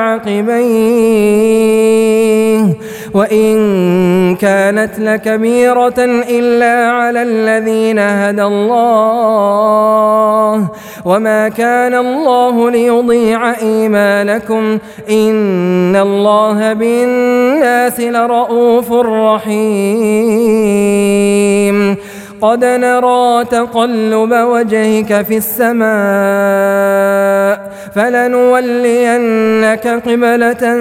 [SPEAKER 1] عقبيه وإن كانت لكبيرة إلا على الذين هدى الله وما كان الله ليضيع إيمانكم إن الله بالناس لرؤوف رحيم قد نرى تقلب وجهك في السماء فلنولينك قبلة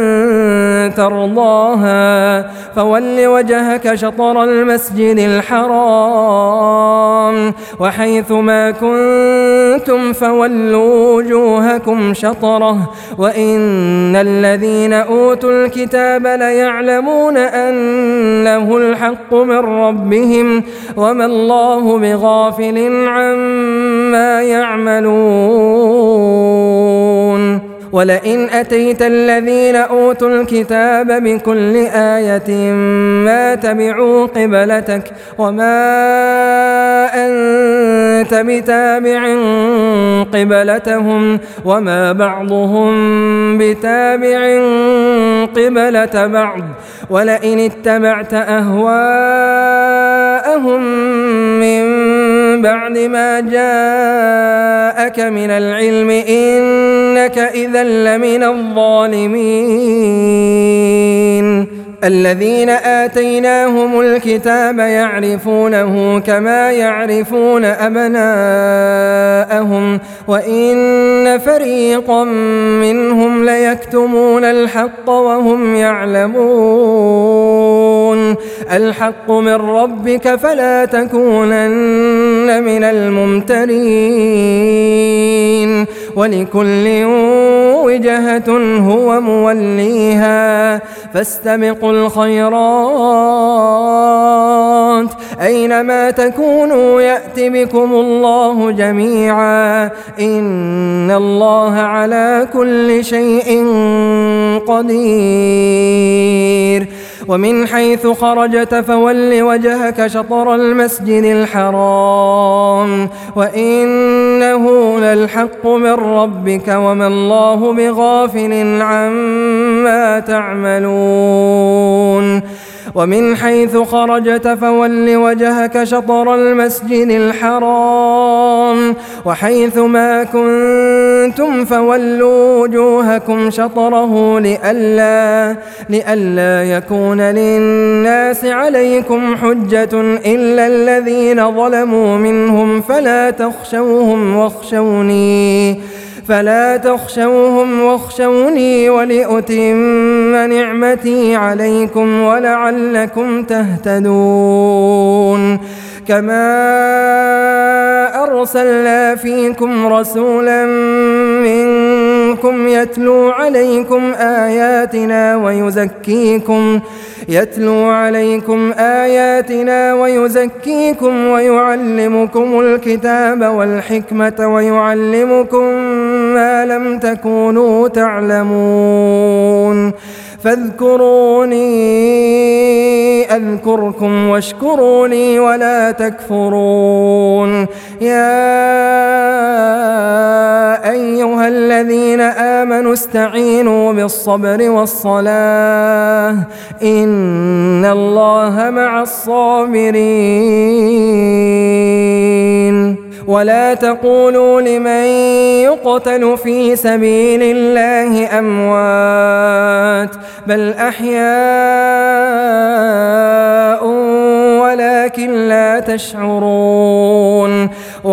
[SPEAKER 1] ترضاها فول وجهك شطر المسجد الحرام وحيث ما كنتم فولوا وجوهكم شطره وإن الذين أوتوا الكتاب ليعلمون أنه الحق من ربهم وما الله بغافل عما يعملون ولئن أتيت الذين أوتوا الكتاب بكل آية ما تبعوا قبلتك وما أنت بتابع قبلتهم وما بعضهم بتابع قبلة بعض ولئن اتبعت أهواءهم من بعد ما جاءك من العلم إنك إذا لمن الظالمين. الذين آتيناهم الكتاب يعرفونه كما يعرفون أبناءهم وإن فريقا منهم ليكتمون الحق وهم يعلمون. الحق من ربك فلا تكونن من الممترين ولكل وجهة هو موليها فاستبقوا الخيرات أينما تكونوا يأت بكم الله جميعا إن الله على كل شيء قدير. ومن حيث خرجت فول وجهك شطر المسجد الحرام وإنه للحق من ربك وما الله بغافل عما تعملون. ومن حيث خرجت فول وجهك شطر المسجد الحرام وحيث ما كنتم فولوا وجوهكم شطره لئلا, لئلا يكون للناس عليكم حجة إلا الذين ظلموا منهم فلا تخشوهم واخشوني فلا تخشوهم واخشوني ولأتم نعمتي عليكم ولعلكم تهتدون. كما أرسلنا فيكم رسولا منكم يتلو عليكم آياتنا ويزكيكم يتلو عليكم آياتنا ويزكيكم ويعلمكم الكتاب والحكمة ويعلمكم ما لم تكونوا تعلمون فاذكروني أذكركم واشكروا لي ولا تكفرون. يا أيها الذين آمنوا استعينوا بالصبر والصلاة إن الله مع الصابرين. ولا تقولوا لمن يقتل في سبيل الله أموات بل أحياء ولكن لا تشعرون.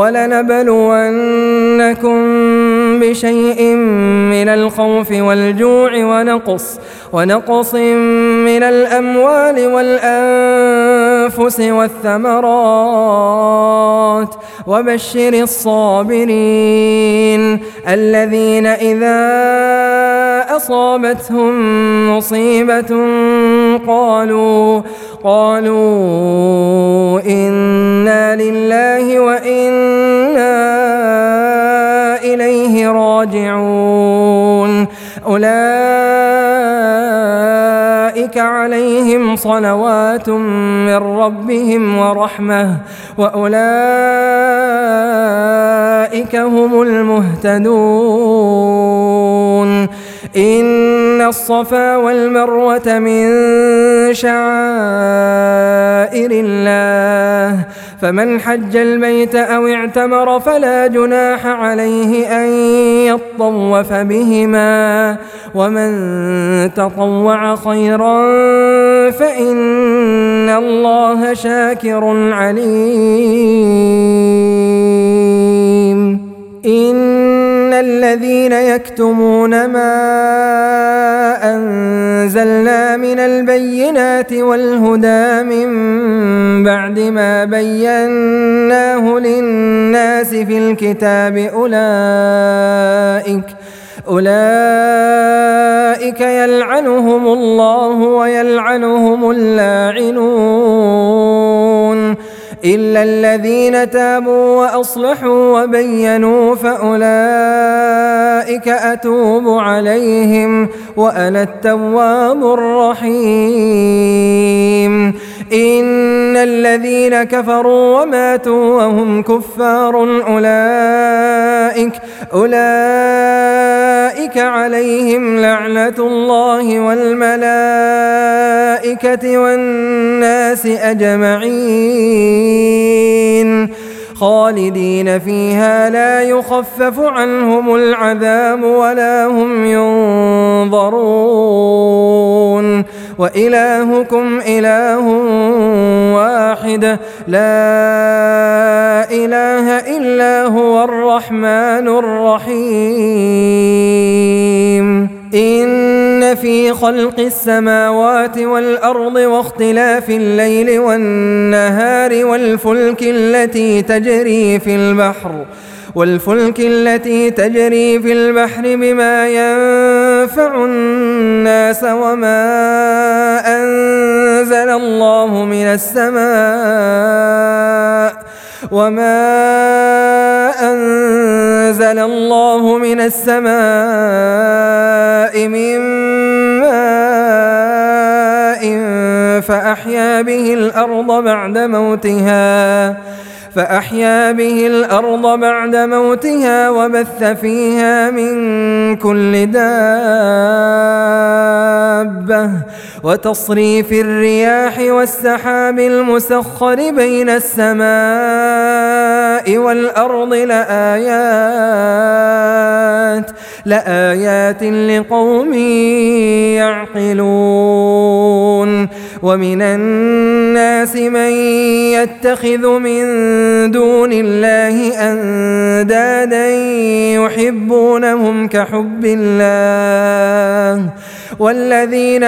[SPEAKER 1] ولنبلونكم بشيء من الخوف والجوع ونقص ونقص من الأموال والأنفس والثمرات وبشر الصابرين الذين إذا أصابتهم مصيبة قالوا قالوا إنا لله وإنا إليه راجعون. أولئك عليهم صلوات من ربهم ورحمة وأولئك هم المهتدون. إن الصفا والمروة من شعائر الله فمن حج البيت أو اعتمر فلا جناح عليه أن يطوف بهما ومن تطوع خيرا فإن الله شاكر عليم. إن الذين يكتمون ما أنزلنا من البينات والهدى من بعد ما بيناه للناس في الكتاب أولئك أولئك يلعنهم الله ويلعنهم اللاعنون. إلا الذين تابوا وأصلحوا وبينوا فأولئك أتوب عليهم وأنا التواب الرحيم. إن الذين كفروا وماتوا وهم كفار أولئك أولئك عليهم لعنة الله والملائكة والناس أجمعين خالدين فيها لا يخفف عنهم العذاب ولا هم ينظرون. وإلهكم إله واحد لا إله إلا هو الرحمن الرحيم. إن في خلق السماوات والأرض واختلاف الليل والنهار والفلك التي تجري في البحر والفلك التي تجري في البحر بما ينفع الناس وما أنزل الله من السماء وما أنزل الله من السماء من ماء فأحيا به الأرض بعد موتها فأحيا به الأرض بعد موتها وبث فيها من كل دابة وتصريف الرياح والسحاب المسخر بين السماء والأرض لآيات لآيات لقوم يعقلون. ومن الناس من يتخذ من دون الله أندادا يحبونهم كحب الله والذين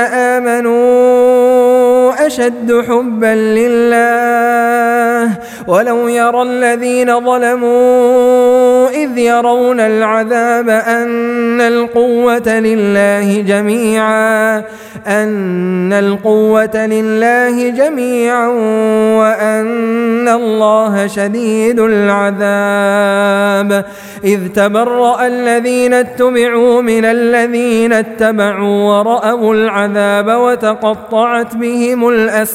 [SPEAKER 1] آمنوا أشد حبا لله ولو يرى الذين ظلموا إذ يرون العذاب أن القوة لله جميعا أن القوة لله جميعا وأن الله شديد العذاب. إذ تبرأ الذين اتبعوا من الذين اتبعوا ورأوا العذاب وتقطعت بهم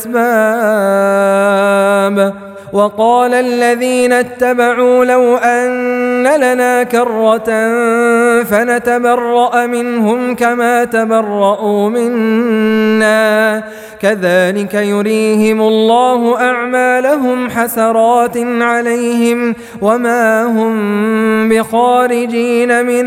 [SPEAKER 1] الأسباب. وقال الذين اتبعوا لو أن لنا كرة فنتبرأ منهم كما تبرأوا منا كذلك يريهم الله أعمالهم حسرات عليهم وما هم بخارجين من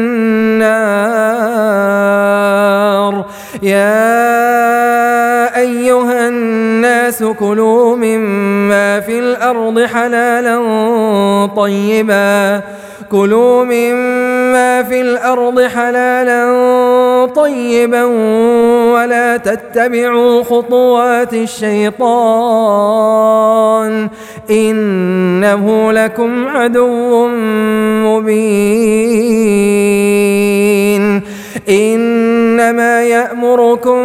[SPEAKER 1] النار. يا أيها الناس كلوا مما في الأرض حلالا طيبا كلوا مما في الأرض حلالا طيبا ولا تتبعوا خطوات الشيطان إنه لكم عدو مبين. إنما يأمركم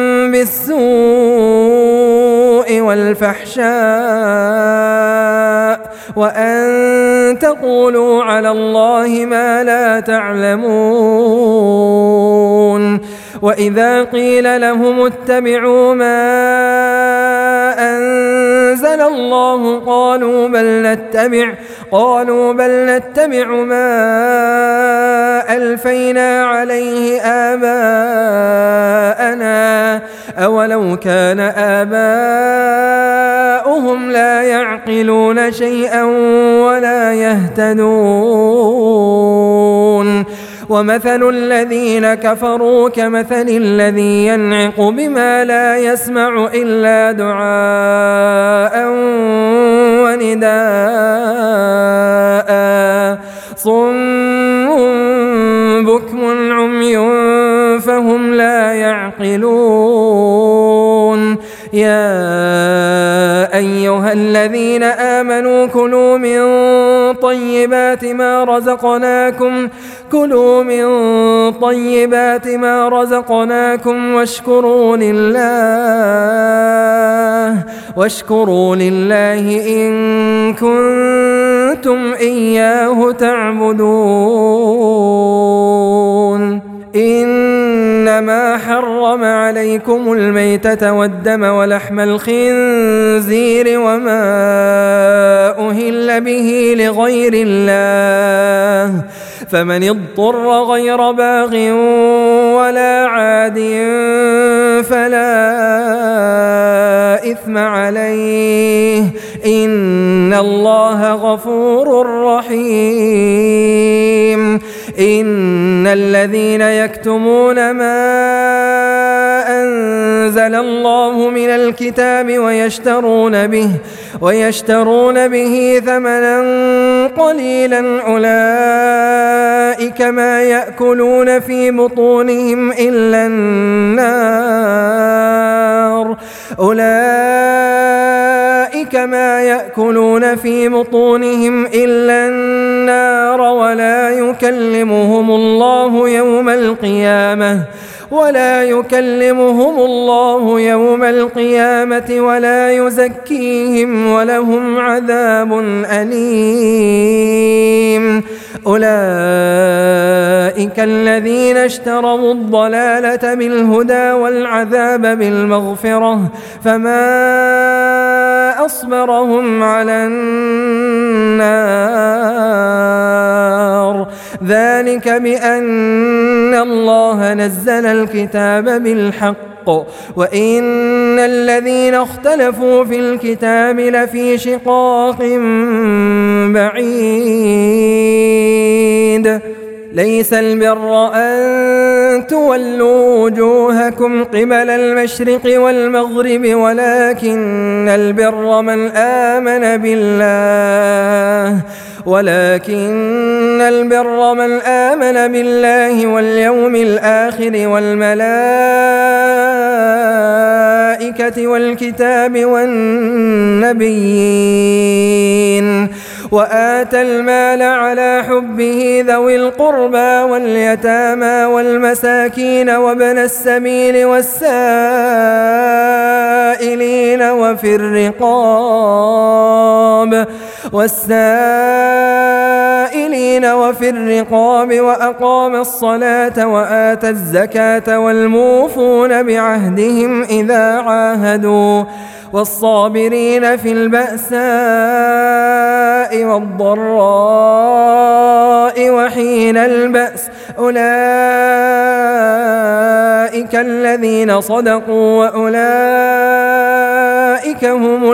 [SPEAKER 1] بالسوء والفحشاء وأن تقولوا على الله ما لا تعلمون. وإذا قيل لهم اتبعوا ما أنزل الله قالوا بل نتبع قالوا بل نتبع ما ألفينا عليه آباءنا أولو كان آباؤهم لا يعقلون شيئا ولا يهتدون. ومثل الذين كفروا كمثل الذي ينعق بما لا يسمع إلا دعاء ونداء صم بكم عمي فهم لا يعقلون. يا أيها الذين آمنوا كلوا من طيب طيبات ما رزقناكم كلوا من طيبات ما رزقناكم واشكروا لله واشكروا لله إن كنتم إياه تعبدون إنما حرم عليكم الميتة والدم ولحم الخنزير وما أهل به لغير الله فمن اضطر غير باغ ولا عاد فلا إثم عليه إن الله غفور رحيم إن الذين يكتمون ما أنزل الله من الكتاب ويشترون به ويشترون به ثمنا قليلا أولئك ما يأكلون في بطونهم إلا النار أولئك ما يأكلون في بطونهم إلا النار ولا يكلمهم الله يوم القيامة ولا يكلمهم الله يوم القيامة ولا يزكيهم ولهم عذاب أليم أولئك الذين اشتروا الضلالة بالهدى والعذاب بالمغفرة فما أصبرهم على النار ذلك بأن الله نزل الكتاب بالحق وإن الذين اختلفوا في الكتاب لفي شقاق بعيد ليس البر أن تولوا وجوهكم قبل المشرق والمغرب ولكن البر من آمن بالله ولكن البر من آمن بالله واليوم الآخر والملائكة والكتاب والنبيين وآتى المال على حبه ذوي القربى واليتامى والمساكين وابن السبيل والسائلين وفي الرقاب والسائلين وفي الرقاب وأقام الصلاة وآتى الزكاة والموفون بعهدهم إذا عاهدوا والصابرين في البأساء والضراء وحين البأس أولئك الذين صدقوا وأولئك هم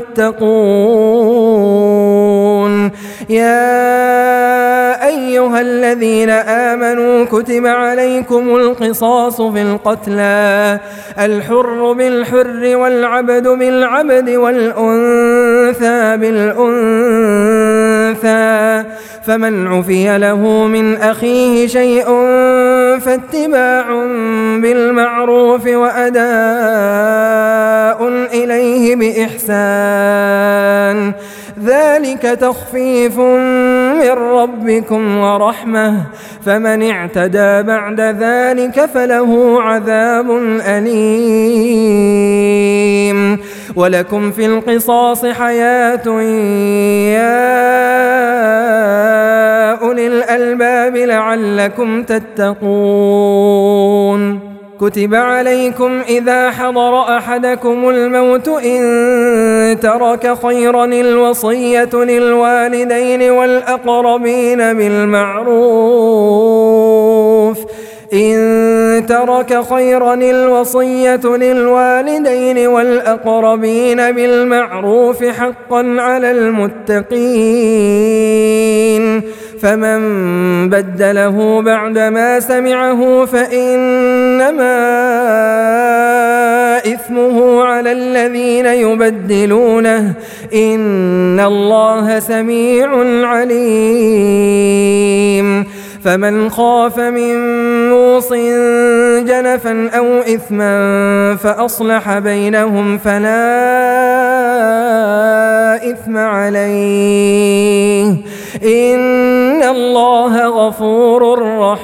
[SPEAKER 1] المتقون يا أيها الذين آمنوا كتب عليكم القصاص في القتلى الحر بالحر والعبد بالعبد والأنثى بالأنثى فمن عفي له من أخيه شيء فاتباع بالمعروف وأداء إليه بإحسان ذلك تخفيف من ربكم ورحمة فمن اعتدى بعد ذلك فله عذاب أليم ولكم في القصاص حياة يا أولي الألباب لعلكم تتقون كتب عليكم إذا حضر أحدكم الموت إن ترك خيرا الوصية للوالدين والأقربين بالمعروف إن ترك خيرا الوصية للوالدين والأقربين بالمعروف حقا على المتقين فمن بدله بعدما سمعه فإنما إثمه على الذين يبدلونه إن الله سميع عليم فمن خاف من موص جنفا أو إثما فأصلح بينهم فلا إثم عليه إن الله غفور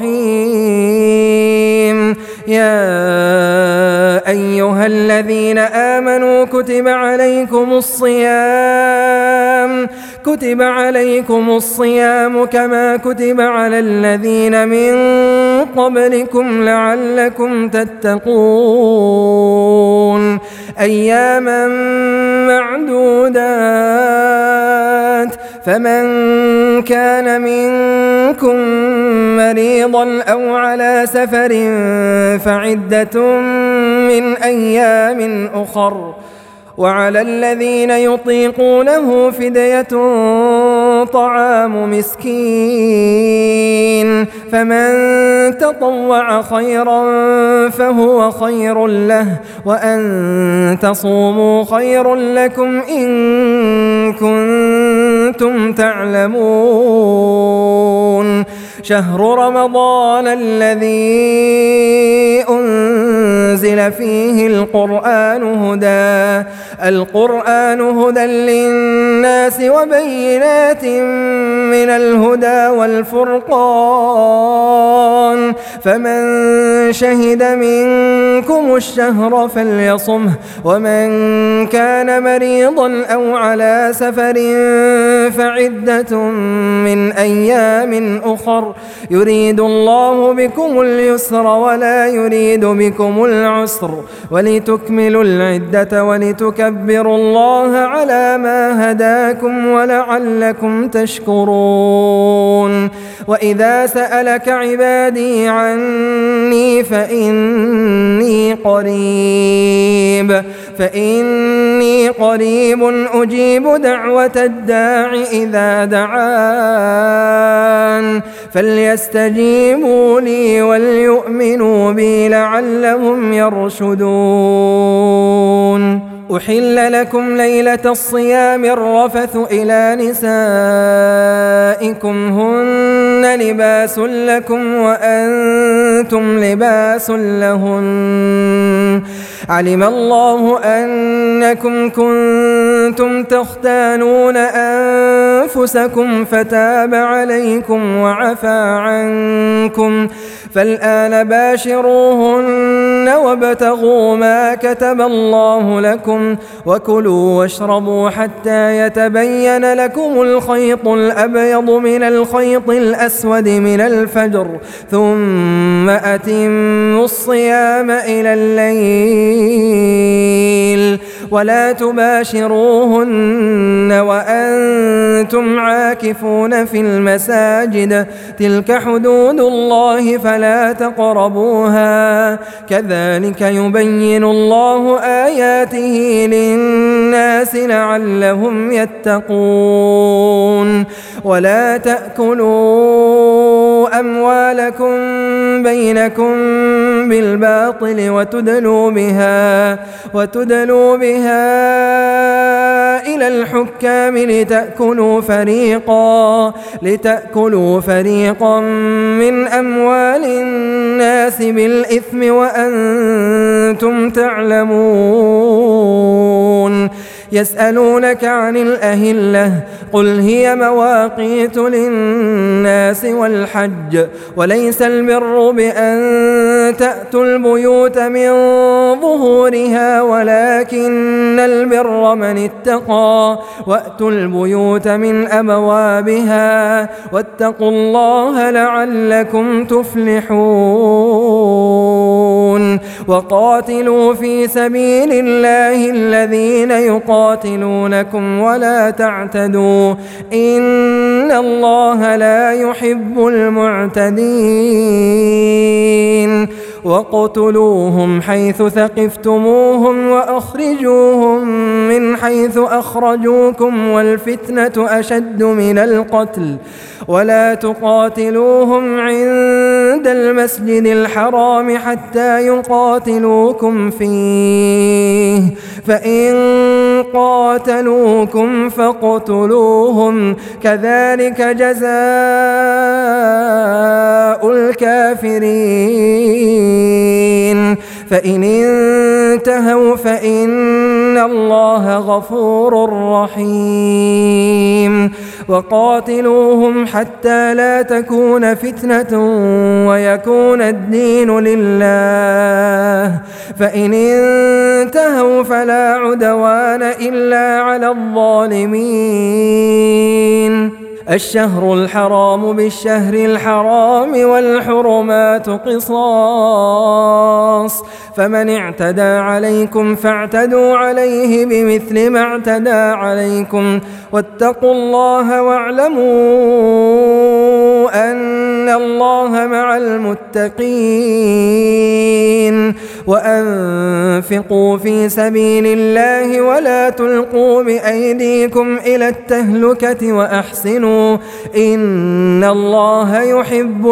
[SPEAKER 1] رحيم. يا أيها الذين آمنوا كتب عليكم الصيام كتب عليكم الصيام كما كتب على الذين من قبلكم لعلكم تتقون أياما معدودات فمن كان منكم مريضا أو على سفر فعدة من أيام أخر وعلى الذين يطيقونه فدية طعام مسكين فمن تطوع خيرا فهو خير له وأن تصوموا خير لكم إن كنتم تعلمون. شهر رمضان الذي أنزل فيه القرآن هدى القرآن هدى للناس وبينات من الهدى والفرقان فمن شهد منكم الشهر فليصمه ومن كان مريضا أو على سفر فعدة من أيام أخر يريد الله بكم اليسر ولا يريد بكم العسر ولتكملوا العدة ولتكبروا الله على ما هداكم ولعلكم تشكرون. وإذا سألك عبادي عني فإني قريب فإني قريب أجيب دعوة الداع إذا دعان فليستجيبوا لي وليؤمنوا بي لعلهم يرشدون. أحل لكم ليلة الصيام الرفث إلى نسائكم هن لباس لكم وأنتم لباس لهن علم الله أنكم كنتم تختانون أنفسكم فتاب عليكم وعفى عنكم فالآن باشروهن وابتغوا ما كتب الله لكم وكلوا واشربوا حتى يتبين لكم الخيط الأبيض من الخيط الأسود من الفجر ثم أتموا الصيام إلى الليل ولا تباشروهن وأنتم عاكفون في المساجد تلك حدود الله فلا تقربوها كذلك يبين الله آياته للناس لعلهم يتقون. ولا تأكلوا أموالكم بينكم بالباطل وتدلوا بها وتدلوا بها إلى الحكام لتأكلوا فريقا لتأكلوا فريقا من أموال الناس بالإثم وأنتم تعلمون. يسألونك عن الأهلة قل هي مواقيت للناس والحج وليس البر بأن تأتوا البيوت من ظهورها ولكن البر من اتقى وأتوا البيوت من أبوابها واتقوا الله لعلكم تفلحون. وقاتلوا في سبيل الله الذين يقاتلونكم ولا تعتدوا إن الله لا يحب المعتدين. وقتلوهم حيث ثقفتموهم وأخرجوهم من حيث أخرجوكم والفتنة أشد من القتل ولا تقاتلوهم عند المسجد الحرام حتى يقاتلوكم فيه فإن قاتلوكم فاقتلوهم كذلك جزاء الكافرين. فإن انتهوا فإن الله غفور رحيم. وقاتلوهم حتى لا تكون فتنة ويكون الدين لله، فإن انتهوا فلا عدوان إلا على الظالمين. الشهر الحرام بالشهر الحرام والحرمات قصاص، فمن اعتدى عليكم فاعتدوا عليه بمثل ما اعتدى عليكم، واتقوا الله واعلموا أن الله مع المتقين. وأنفقوا في سبيل الله ولا تلقوا بأيديكم إلى التهلكة وأحسنوا إن الله يحب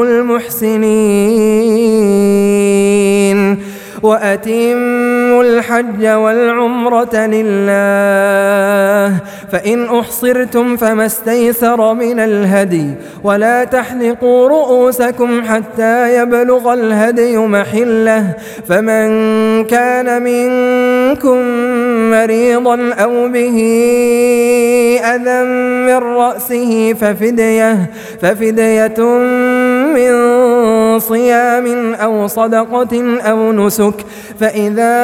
[SPEAKER 1] المحسنين. وأتموا الحج والعمرة لله، فإن أحصرتم فما استيسر من الهدي، ولا تحلقوا رؤوسكم حتى يبلغ الهدي محله، فمن كان منكم مريضا أو به أذى من رأسه ففدية, ففدية من صيام أو صدقة أو نسك، فإذا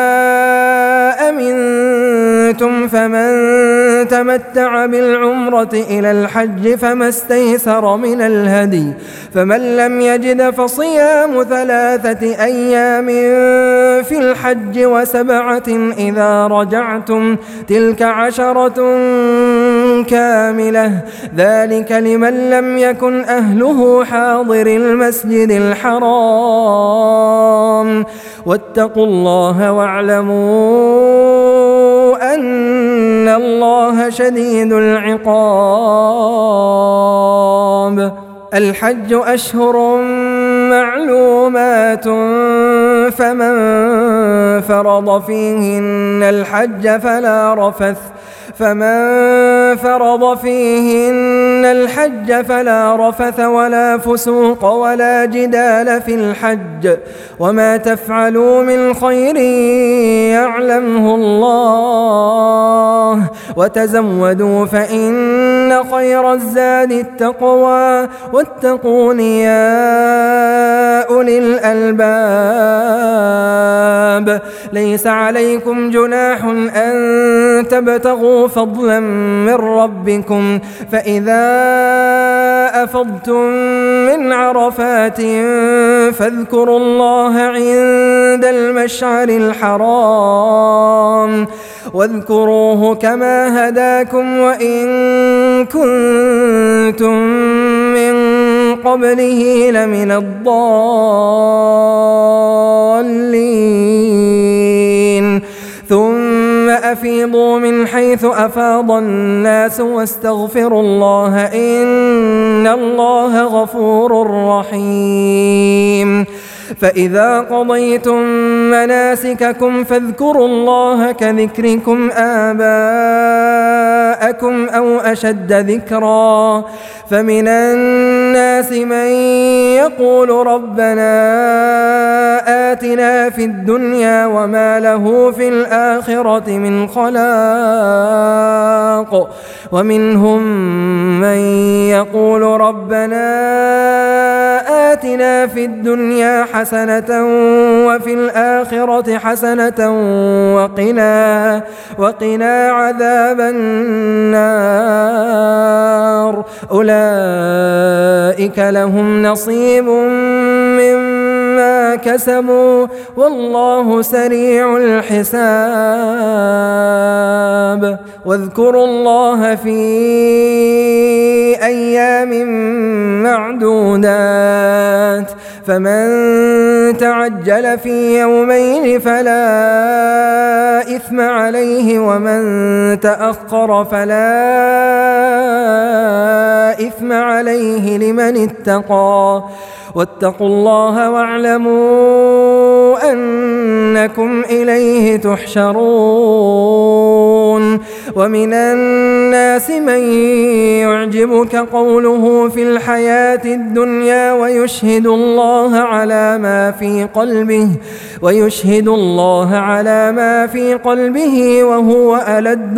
[SPEAKER 1] أمنتم فمن تمتع بالعمرة إلى الحج فما استيسر من الهدي، فمن لم يجد فصيام ثلاثة أيام في الحج وسبعة إذا رجعتم، تلك عشرة كاملة، ذلك لمن لم يكن أهله حاضر المسجد الحرام. واتقوا الله واعلموا أن الله شديد العقاب. الحج أشهر معلومات، فمن فرض فيهن الحج فلا رفث فمن فرض فيهن الحج فلا رفث ولا فسوق ولا جدال في الحج، وما تفعلوا من خير يعلمه الله، وتزودوا فإن خير الزاد التقوى، واتقون يا أولي الألباب. ليس عليكم جناح أن تبتغوا فضلا من ربكم، فإذا أفضتم من عرفات فاذكروا الله عند المشعر الحرام، واذكروه كما هداكم وإن كنتم من قبله لمن الضالين. ثم أفيضوا من حيث أفاض الناس واستغفروا الله إن الله غفور رحيم. فإذا قضيتم مناسككم فاذكروا الله كذكركم آباءكم أو أشد ذكرا، فمن الناس من يقول ربنا آتنا في الدنيا وما له في الآخرة من خلاق، ومنهم من يقول ربنا آتنا في الدنيا حسنة وفي الآخرة حسنة وقنا, وقنا عذاب النار. أولئك لهم نصيب مما كسبوا والله سريع الحساب. واذكروا الله في أيام معدودات، فمن تعجل في يومين فلا إثم عليه، ومن تأخر فلا إثم عليه لمن اتقى. واتقوا الله واعلموا أنكم إليه تحشرون. ومن الناس من يعجبك قوله في الحياة الدنيا ويشهد الله على ما في قلبه ويشهد الله على ما في قلبه وهو ألد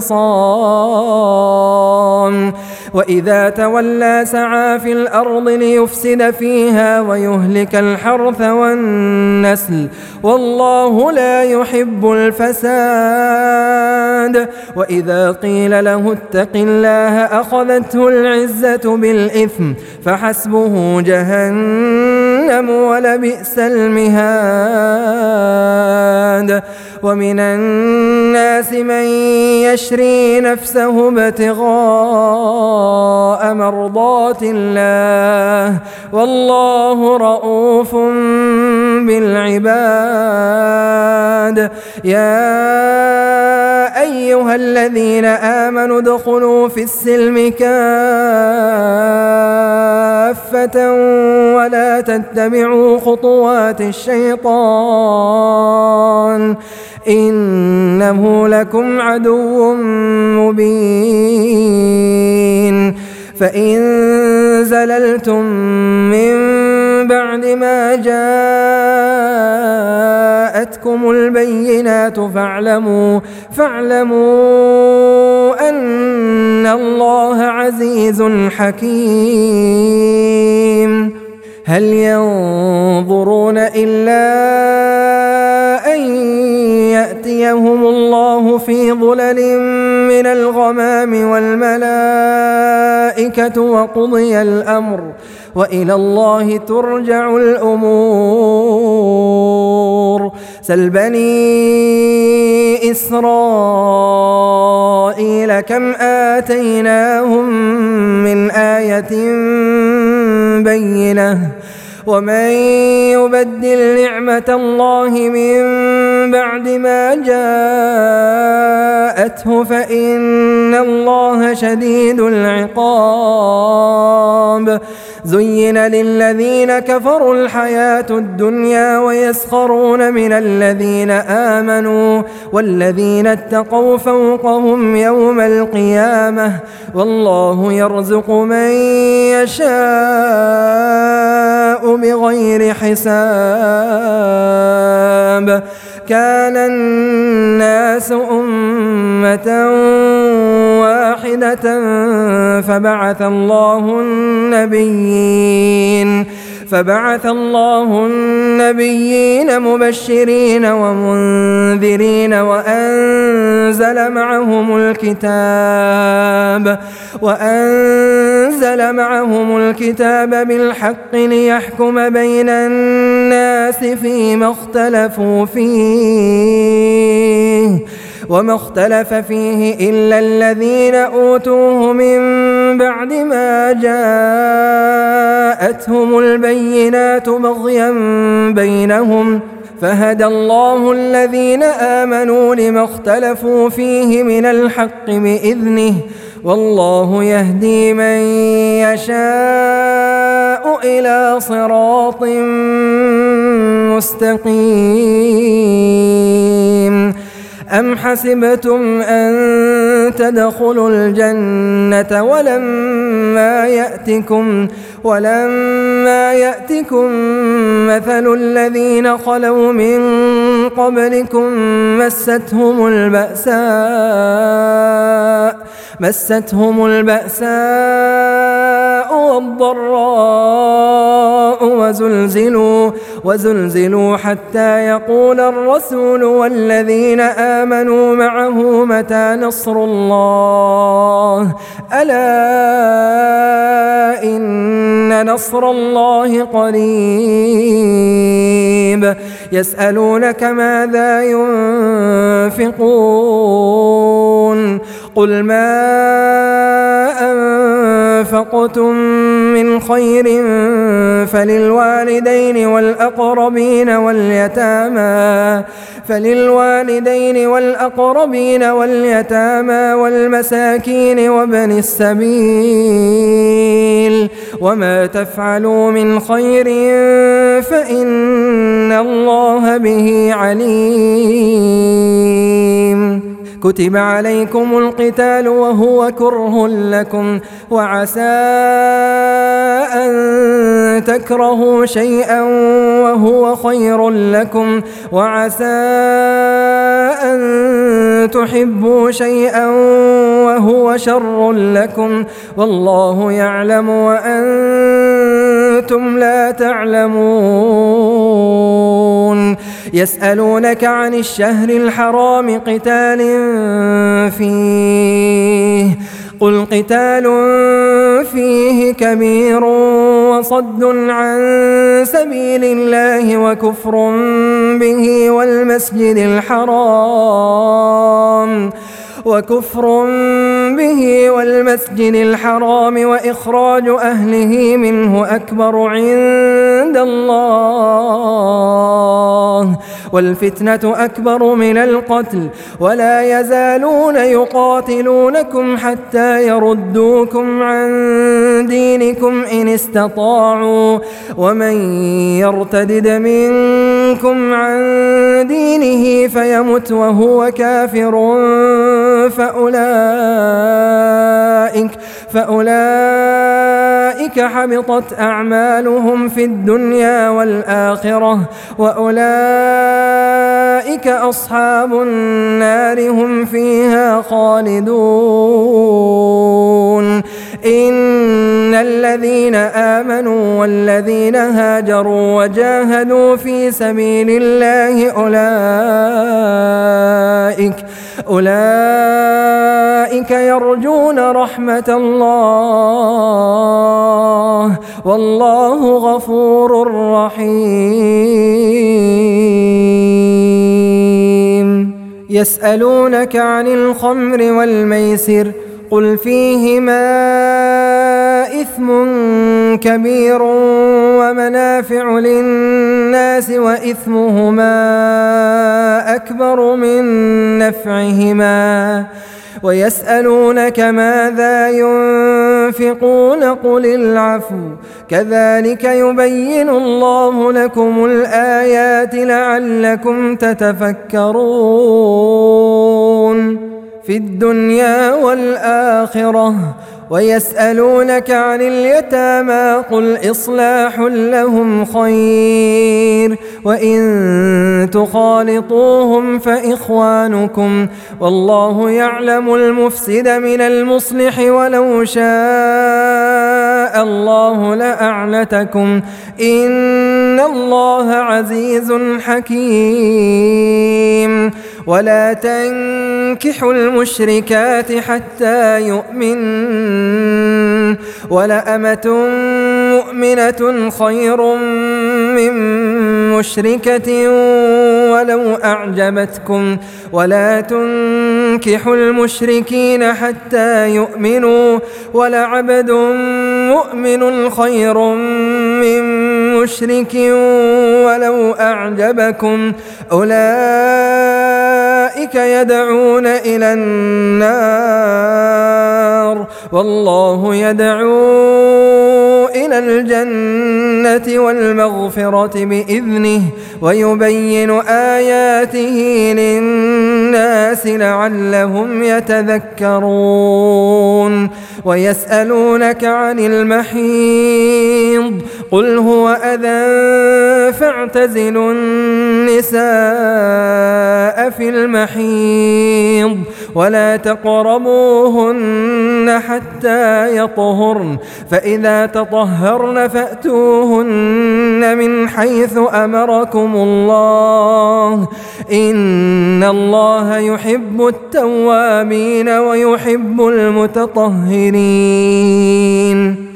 [SPEAKER 1] الخصام وإذا تولى سعى في الأرض ليفسد فيها ويهلك الحرث والنسل والله لا يحب الفساد وإذا قيل له اتق الله أخذته العزة بالإثم فحسبه جهنم ولبئس المهاد ومن الناس من يشري نفسه ابتغاء مرضات الله والله رؤوف بالعباد يا أيها الذين آمنوا ادخلوا في السلم كافة ولا تتبعوا خطوات الشيطان إنه لكم عدو مبين فإن زللتم من بعد ما جاءتكم البينات فاعلموا فاعلموا أن الله عزيز حكيم هل ينظرون إلا أن يأتيهم الله في ظلل من الغمام والملائكة وقضي الأمر وإلى الله ترجع الأمور سل بني إسرائيل كم آتيناهم من آية بينة ومن يبدل نعمة الله من بعد ما جاءته فإن الله شديد العقاب زين للذين كفروا الحياة الدنيا ويسخرون من الذين آمنوا والذين اتقوا فوقهم يوم القيامة والله يرزق من يشاء بغير حساب كان الناس أمة واحدة فبعث الله النبيين فبعث الله النبيين مبشرين ومنذرين وأنزل معهم الكتاب وأنزل معهم الكتاب بالحق ليحكم بين الناس فيما اختلفوا فيه وما اختلف فيه إلا الذين أوتوه من بعد ما جاءتهم البينات بغيا بينهم فهدى الله الذين آمنوا لما اختلفوا فيه من الحق بإذنه والله يهدي من يشاء إلى صراط مستقيم أم حسبتم أن تدخلوا الجنة ولما يأتكم ولما يأتكم مثل الذين خلوا من قبلكم مستهم البأساء مستهم البأساء والضراء وزلزلوا وزلزلوا حتى يقول الرسول والذين آمنوا معه متى نصر الله ألا إن نصر الله قريب يسألونك ماذا ينفقون قل ما أنفقتم من خير فللوالدين والأقربين واليتامى فللوالدين والأقربين واليتامى والمساكين وابن السبيل وما تفعلوا من خير فإن الله به عليم كتب عليكم القتال وهو كره لكم وعسى أن تكرهوا شيئا وهو خير لكم وعسى أن تحبوا شيئا وهو شر لكم والله يعلم وأنتم لا تعلمون. يسألونك عن الشهر الحرام قتال فيه قل قتال فيه كبير وصد عن سبيل الله وكفر به والمسجد الحرام وكفر به والمسجد الحرام وإخراج أهله منه أكبر عند الله والفتنة أكبر من القتل ولا يزالون يقاتلونكم حتى يردوكم عن دينكم إن استطاعوا ومن يرتدد منكم عن دينه فيمت وهو كافر فأولئك, فأولئك حبطت أعمالهم في الدنيا والآخرة وأولئك أصحاب النار هم فيها خالدون. إن الذين آمنوا والذين هاجروا وجاهدوا في سبيل الله أولئك أولئك يرجون رحمة الله والله غفور رحيم. يسألونك عن الخمر والميسر قل فيهما إثم كبير ومنافع للناس وإثمهما أكبر من نفعهما ويسألونك ماذا ينفقون قل العفو كذلك يبين الله لكم الآيات لعلكم تتفكرون في الدنيا والآخرة. ويسألونك عن اليتامى قل إصلاح لهم خير وإن تخالطوهم فإخوانكم والله يعلم المفسد من المصلح ولو شاء الله لأعنتكم إن الله عزيز حكيم. ولا تنكحوا المشركات حتى يؤمنن ولأمة مؤمنة خير من مشركة ولو أعجبتكم ولا تنكحوا المشركين حتى يؤمنوا ولعبد مؤمن خير من مشرك ولو أعجبكم أولئك يدعون إلى النار والله يدعو إلى الجنة والمغفرة بإذنه ويبين آياته للناس لعلهم يتذكرون. ويسألونك عن المحيض قل هو أذى فاعتزلوا النساء في المحيض ولا تقربوهن حتى يطهرن فإذا تطهرن فأتوهن من حيث أمركم الله إن الله يحب التوابين ويحب المتطهرين.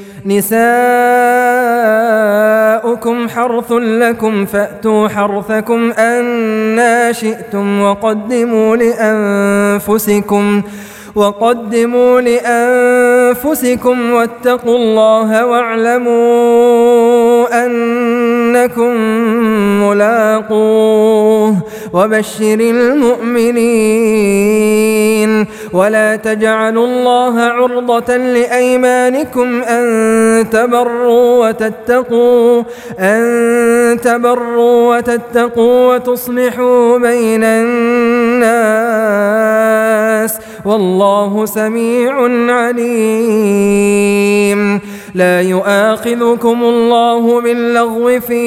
[SPEAKER 1] نساؤكم حرث لكم فأتوا حرثكم أنى شئتم وقدموا لأنفسكم وقدموا لأنفسكم واتقوا الله واعلموا أن أنكم ملاقوه وبشر المؤمنين. ولا تجعلوا الله عرضة لأيمانكم أن تبروا وتتقوا أن تبروا وتتقوا وتصلحوا بين الناس والله سميع عليم. لا يؤاخذكم الله باللغو في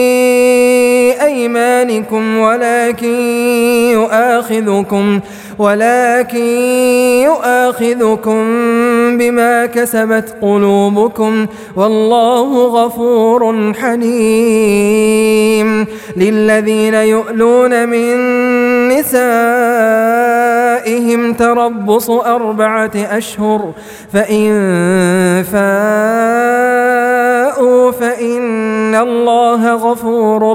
[SPEAKER 1] أيمانكم ولكن يؤاخذكم ولكن يؤاخذكم بما كسبت قلوبكم والله غفور حليم. للذين يؤلون من نسائهم تربص أربعة أشهر فإن فاءوا فإن الله غفور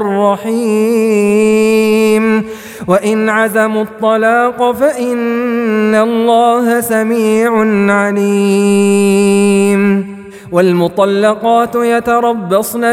[SPEAKER 1] رحيم. وإن عزموا الطلاق فإن الله سميع عليم. والمطلقات يتربصن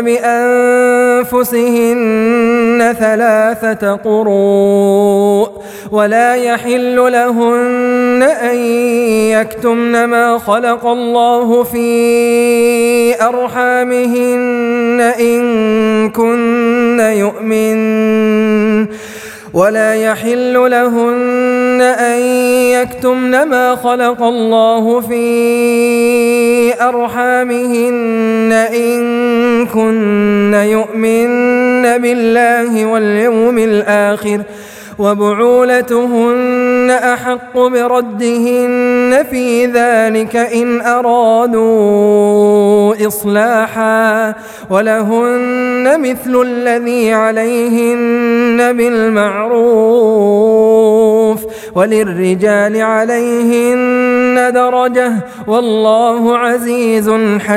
[SPEAKER 1] بأنفسهن ثلاثة قروء ولا يحل لهن أن يكتمن ما خلق الله في أرحامهن إن كن يؤمن ولا يحل لهن أن يكتمن ما خلق الله في أرحامهن إن كن يؤمن بالله واليوم الآخر وبعولتهن أحق بردهن في ذلك إن أرادوا إصلاحا ولهن مثل الذي عليهن بالمعروف وللرجال عليهن درجة والله عزيز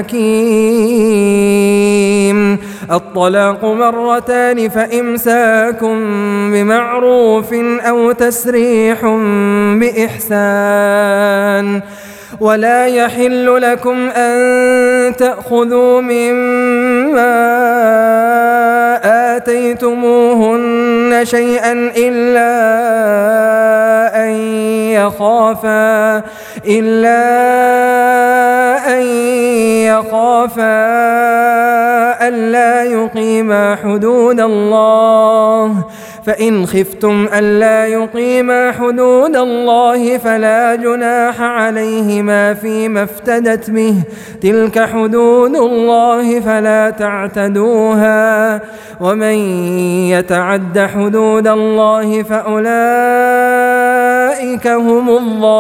[SPEAKER 1] حكيم. الطلاق مرتان فإمساكم بمعروف أو تسريح بإحسان. ولا يحل لكم أن تأخذوا مما آتيتموهن شيئا إلا أن يخافا إلا أن يخافا ألا يقيما حدود الله فإن خفتم ألا يقيما حدود الله فلا جناح عليهما فيما افتدت به تلك حدود الله فلا تعتدوها ومن يتعد حدود الله فأولئك هم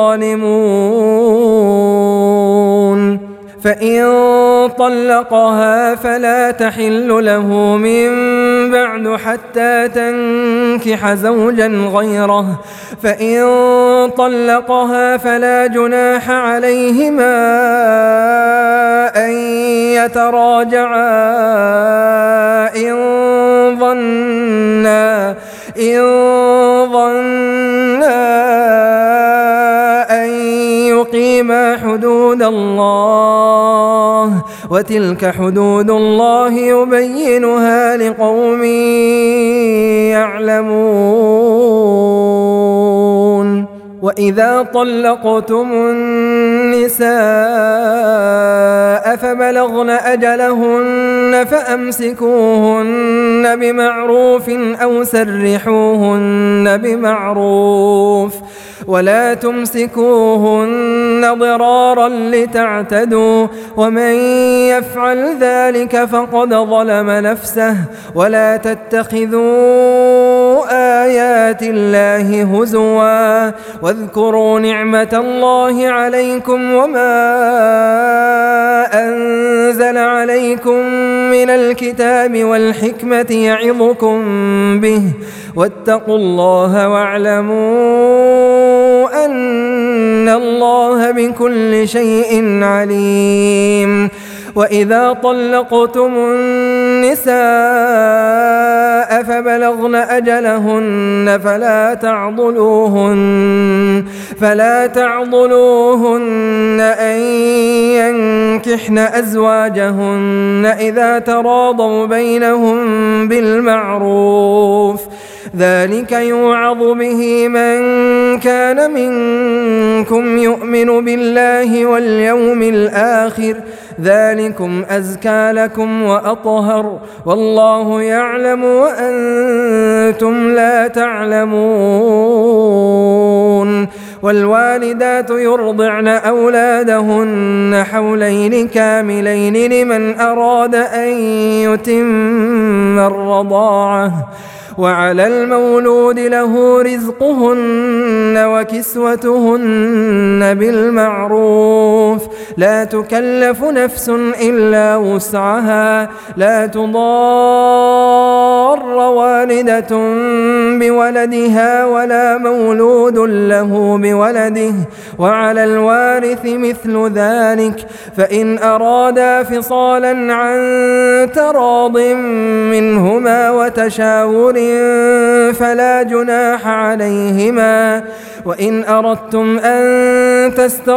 [SPEAKER 1] الظالمون. فإن طلقها فلا تحل له من بعد حتى تنكح زوجا غيره فإن طلقها فلا جناح عليهما أن يتراجعا إن ظنا إن ظنا أن يقيما حدود الله وتلك حدود الله يبينها لقوم يعلمون. وإذا طلقتم النساء فبلغن أجلهن فأمسكوهن بمعروف أو سرحوهن بمعروف ولا تمسكوهن ضرارا لتعتدوا ومن يفعل ذلك فقد ظلم نفسه. ولا تتخذوا آيات الله هزوا واذكروا نعمة الله عليكم وما أنزل عليكم من الكتاب والحكمة يعظكم به واتقوا الله واعلموا أن الله بكل شيء عليم. وإذا طلقتم النساء النساء فبلغن أجلهن فلا تعضلوهن فلا تعضلوهن أن ينكحن أزواجهن إذا تراضوا بينهم بالمعروف ذلك يوعظ به من كان منكم يؤمن بالله واليوم الآخر ذلكم أزكى لكم وأطهر والله يعلم وأنتم لا تعلمون والوالدات يرضعن أولادهن حولين كاملين لمن أراد أن يتم الرضاعة وعلى المولود له رزقهن وكسوتهن بالمعروف لا تكلف نفس إلا وسعها لا تضار والدة بولدها ولا مولود له بولده وعلى الوارث مثل ذلك فإن أرادا فصالا عن تراض منهما وتشاور فلا جناح عليهما وإن أردتم أن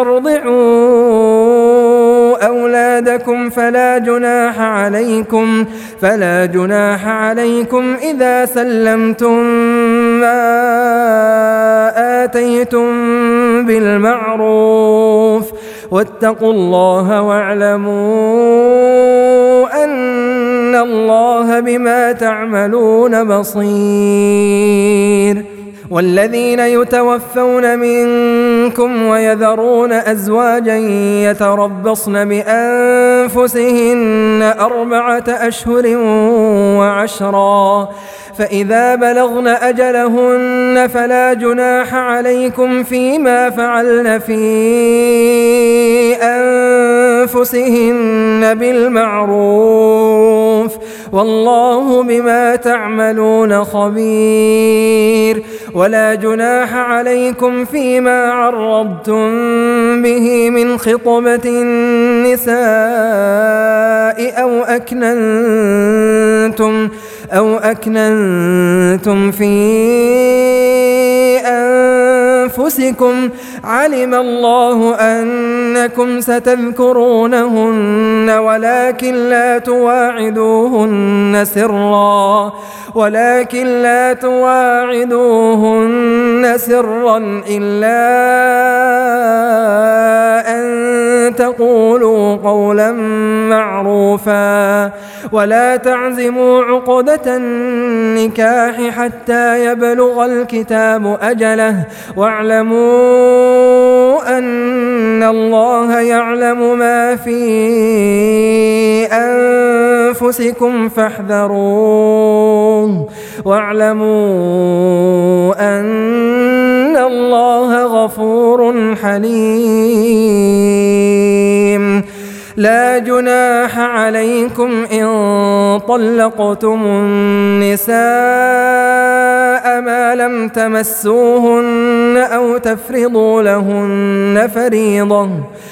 [SPEAKER 1] تسترضعوا أولادكم فلا جناح عليكم فلا جناح عليكم إذا سلمتم ما آتيتم بالمعروف واتقوا الله واعلموا أن الله بما تعملون بصير والذين يتوفون منكم ويذرون أزواجا يتربصن بأنفسهن أربعة أشهر وعشرا فإذا بلغن أجلهن فلا جناح عليكم فيما فعلن في أنفسهن بالمعروف والله بما تعملون خبير ولا جناح عليكم فيما عرضتم به من خطبة النساء أو أكننتم أو أكننتم في أنفسكم علم الله أنكم ستذكرونهن ولكن لا تواعدوهن سرا ولكن لا تواعدوهن سرا إلا أن تقولوا قولا معروفا ولا تعزموا عقدة النكاح حتى يبلغ الكتاب أجله واعلموا أن الله يعلم ما في أنفسكم فاحذروه واعلموا أن الله غفور حليم لا جناح عليكم إن طلقتم النساء ما لم تمسوهن أو تفرضوا لهن فريضة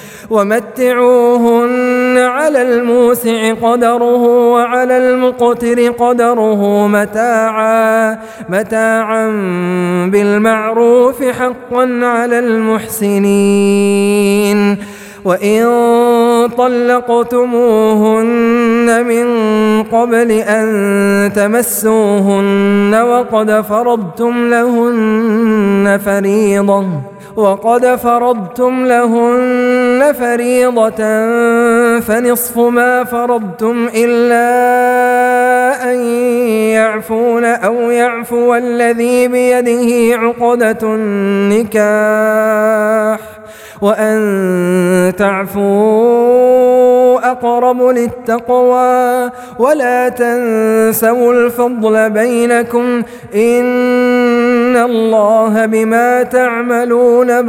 [SPEAKER 1] ومتعوهن على الموسع قدره وعلى المقتر قدره متاعا متاعا بالمعروف حقا على المحسنين وإن طلقتموهن من قبل أن تمسوهن وقد فرضتم لهن فريضة وقد فرضتم لهن فريضة فنصف ما فرضتم إلا أن يعفون أو يعفو الذي بيده عقدة النكاح وأن تعفوا أقرب للتقوى ولا تنسوا الفضل بينكم إن الله بما تعملون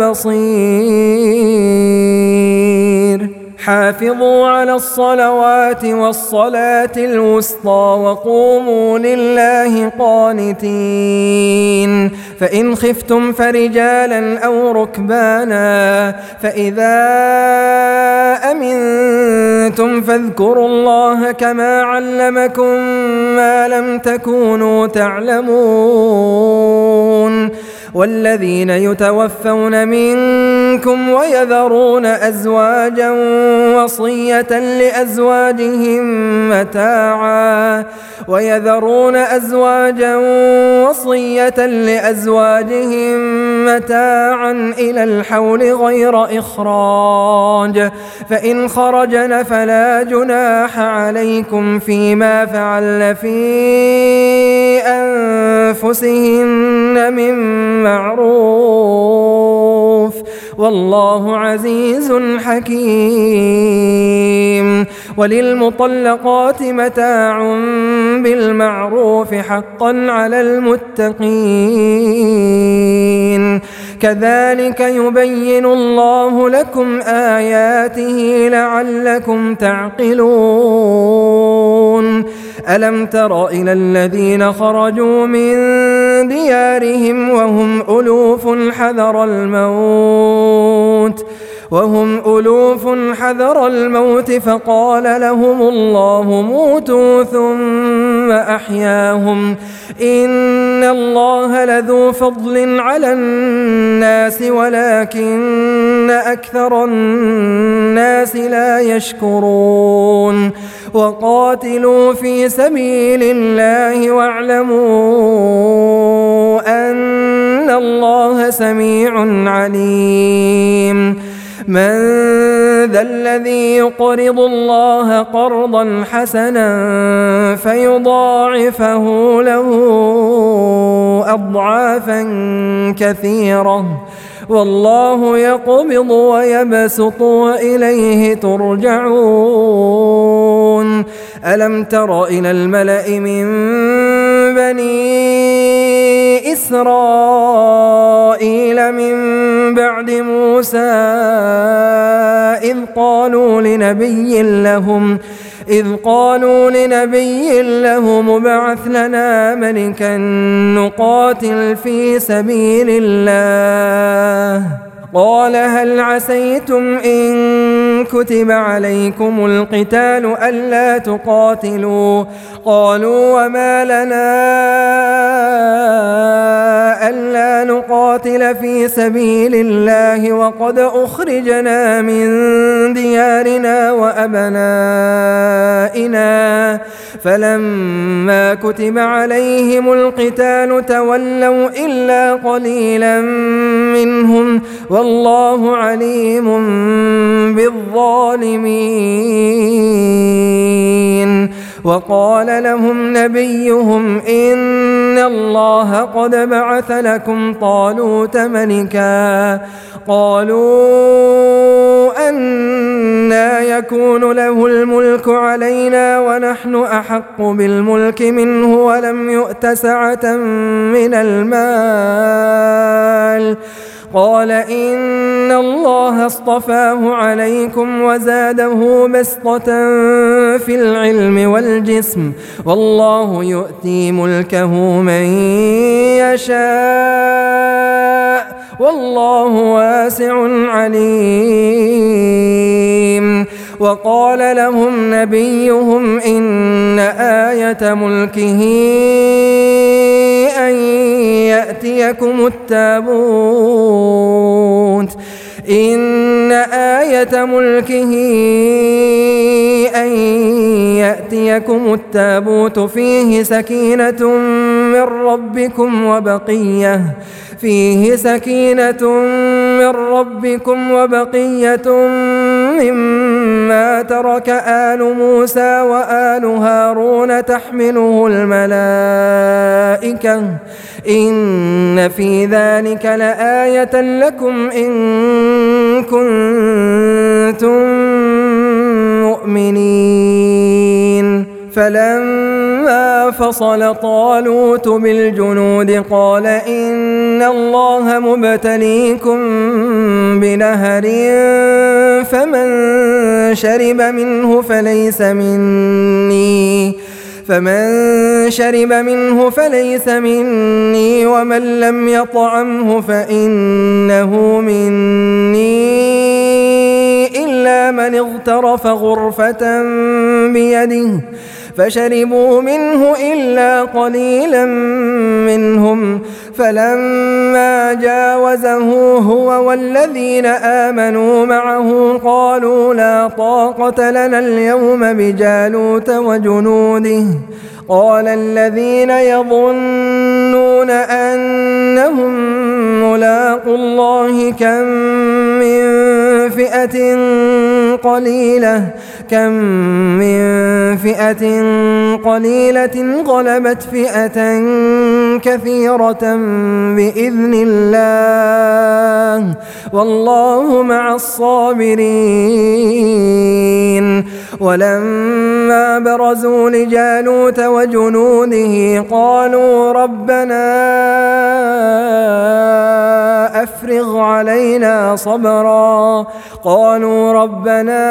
[SPEAKER 1] بصير حافظوا على الصلوات والصلاة الوسطى وقوموا لله قانتين فإن خفتم فرجالا أو ركبانا فإذا أمنتم فاذكروا الله كما علمكم ما لم تكونوا تعلمون والذين يتوفون منكم ويذرون أزواجا وصية لأزواجهم متاعا ويذرون أزواجا وصية لأزواجهم متاعا إلى الحول غير إخراج فإن خرجن فلا جناح عليكم فيما فعل في أنفسهن من معروف والله عزيز حكيم وللمطلقات متاع بالمعروف حقا على المتقين كذلك يبين الله لكم آياته لعلكم تعقلون ألم تر إلى الذين خرجوا من ديارهم وهم ألوف حذر الموت وهم ألوف حذر الموت فقال لهم الله موتوا ثم أحياهم إن الله لذو فضل على الناس ولكن أكثر الناس لا يشكرون وقاتلوا في سبيل الله واعلموا أن الله سميع عليم من ذا الذي يقرض الله قرضا حسنا فيضاعفه له أضعافا كثيرة والله يقبض ويبسط وإليه ترجعون ألم تر إلى الملأ من بني إسرائيل من بعد موسى إذ قالوا لنبي لهم إذ قالوا لنبي لهم ابعث لنا ملكا نقاتل في سبيل الله قال هل عسيتم إن كتب عليكم القتال ألا تقاتلوا قالوا وما لنا ألا نقاتل في سبيل الله وقد أخرجنا من ديارنا وأبنائنا فلما كتب عليهم القتال تولوا إلا قليلا منهم والله عليم بالظالمين وقال لهم نبيهم إن الله قد بعث لكم طالوت ملكا قالوا أنى يكون له الملك علينا ونحن أحق بالملك منه ولم يؤت سعة من المال قال إن الله اصطفاه عليكم وزاده بسطة في العلم والجسم والله يؤتي ملكه من يشاء والله واسع عليم وقال لهم نبيهم إن آية ملكه أن يأتيكم التابوت إن آية ملكه أن يأتيكم التابوت فيه سكينة من ربكم وبقية فيه سكينة من ربكم وبقية مما ترك آل موسى وآل هارون تحمله الملائكة إن في ذلك لآية لكم إن كنتم مؤمنين فلما فصل طالوت بالجنود قال إن الله مبتليكم بنهر فمن شرب منه فليس مني فمن شرب منه فليس مني ومن لم يطعمه فإنه مني إلا من اغترف غرفة بيده فشربوا منه إلا قليلا منهم. فلما جاوزه هو والذين آمنوا معه قالوا لا طاقة لنا اليوم بجالوت وجنوده. قال الذين يظنون أنهم ملاقو الله كم من فئة قليلة كم من فئة قليلة غلبت فئة كثيرة بإذن الله والله مع الصابرين. ولما برزوا لجالوت وجنوده قالوا ربنا أفرغ علينا صبرا قالوا ربنا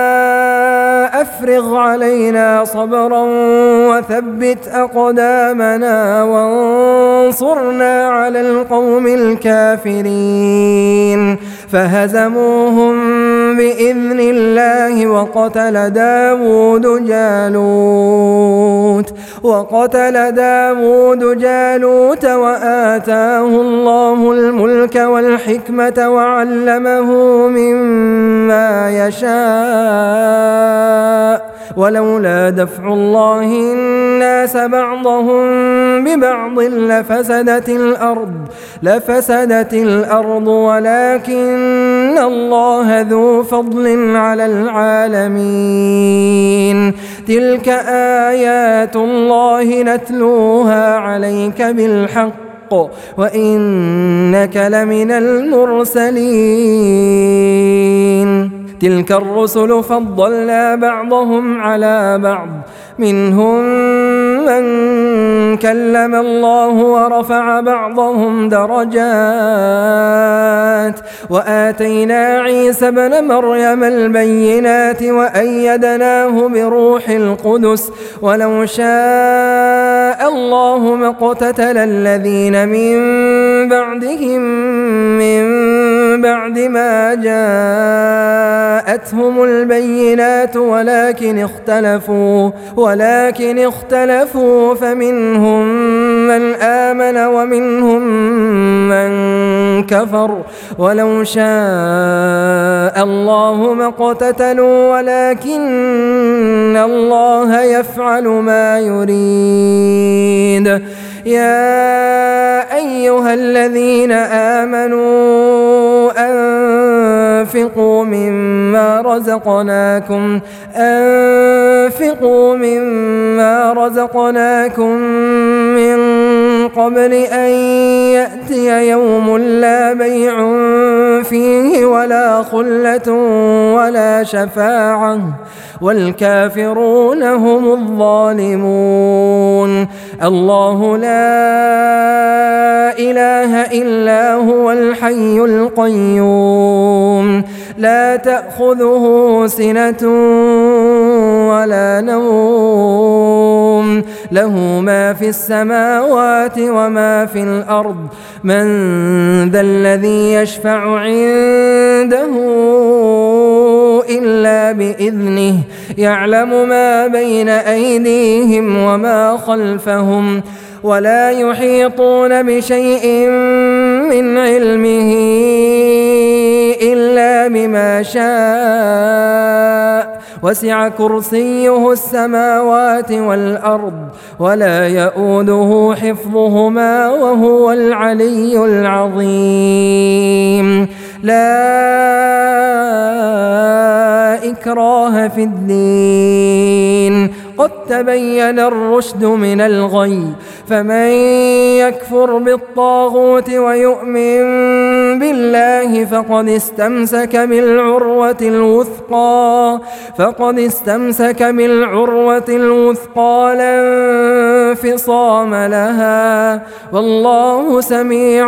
[SPEAKER 1] أفرغ علينا صبرا وثبت أقدامنا وانصرنا على القوم الكافرين. فهزموهم بإذن الله وقتل داود جالوت وقتل داود جالوت وآتاه الله الملك والحكمة وعلمه مما يشاء ولولا دفع الله الناس بعضهم ببعض لفسدت الأرض لفسدت الأرض ولكن الله ذو فضل على العالمين. تلك آيات الله نتلوها عليك بالحق وإنك لمن المرسلين. تلك الرسل فضلنا بعضهم على بعض منهم من كلم الله ورفع بعضهم درجات وآتينا عيسى ابن مريم البينات وأيدناه بروح القدس ولو شاء الله ما اقتتل الذين من بعدهم من بعد ما جاءتهم البينات ولكن اختلفوا ولكن اختلفوا فمنهم من آمن ومنهم من كفر ولو شاء الله ما اقتتلوا ولكن الله يفعل ما يريد. يا أيها الذين آمنوا أنفقوا مما رزقناكم أنفقوا مما رزقناكم من قبل أن يأتي يوم لا بيع فيه ولا خلة ولا شفاعة والكافرون هم الظالمون. الله لا إله إلا هو الحي القيوم لا تأخذه سنة ولا نوم له ما في السماوات وما في الأرض من ذا الذي يشفع عنده إلا بإذنه يعلم ما بين أيديهم وما خلفهم ولا يحيطون بشيء من علمه إلا بما شاء وسع كرسيه السماوات والأرض ولا يؤوده حفظهما وهو العلي العظيم. لا إكراه في الدين قد تبين الرشد من الغي فمن يكفر بالطاغوت ويؤمن بالله فقد استمسك بالعروة الوثقى فقد استمسك بالعروة الوثقى لا انفصام لها والله سميع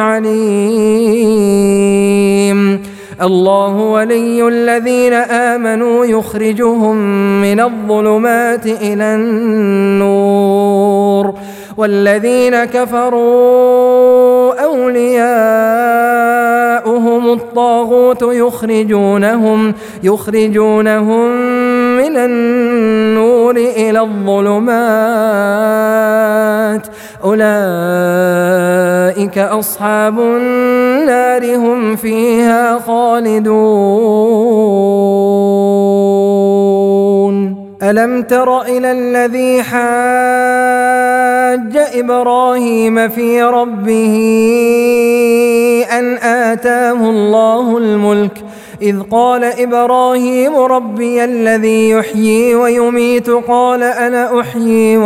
[SPEAKER 1] عليم. الله ولي الذين آمنوا يخرجهم من الظلمات إلى النور والذين كفروا أولياؤهم الطاغوت يخرجونهم يخرجونهم من النور إلى الظلمات أولئك أصحاب النار هم فيها خالدون ألم تر إلى الذي حاج إبراهيم في ربه أن آتاه الله الملك إذ قال إبراهيم ربي الذي يحيي ويميت قال أنا أحيي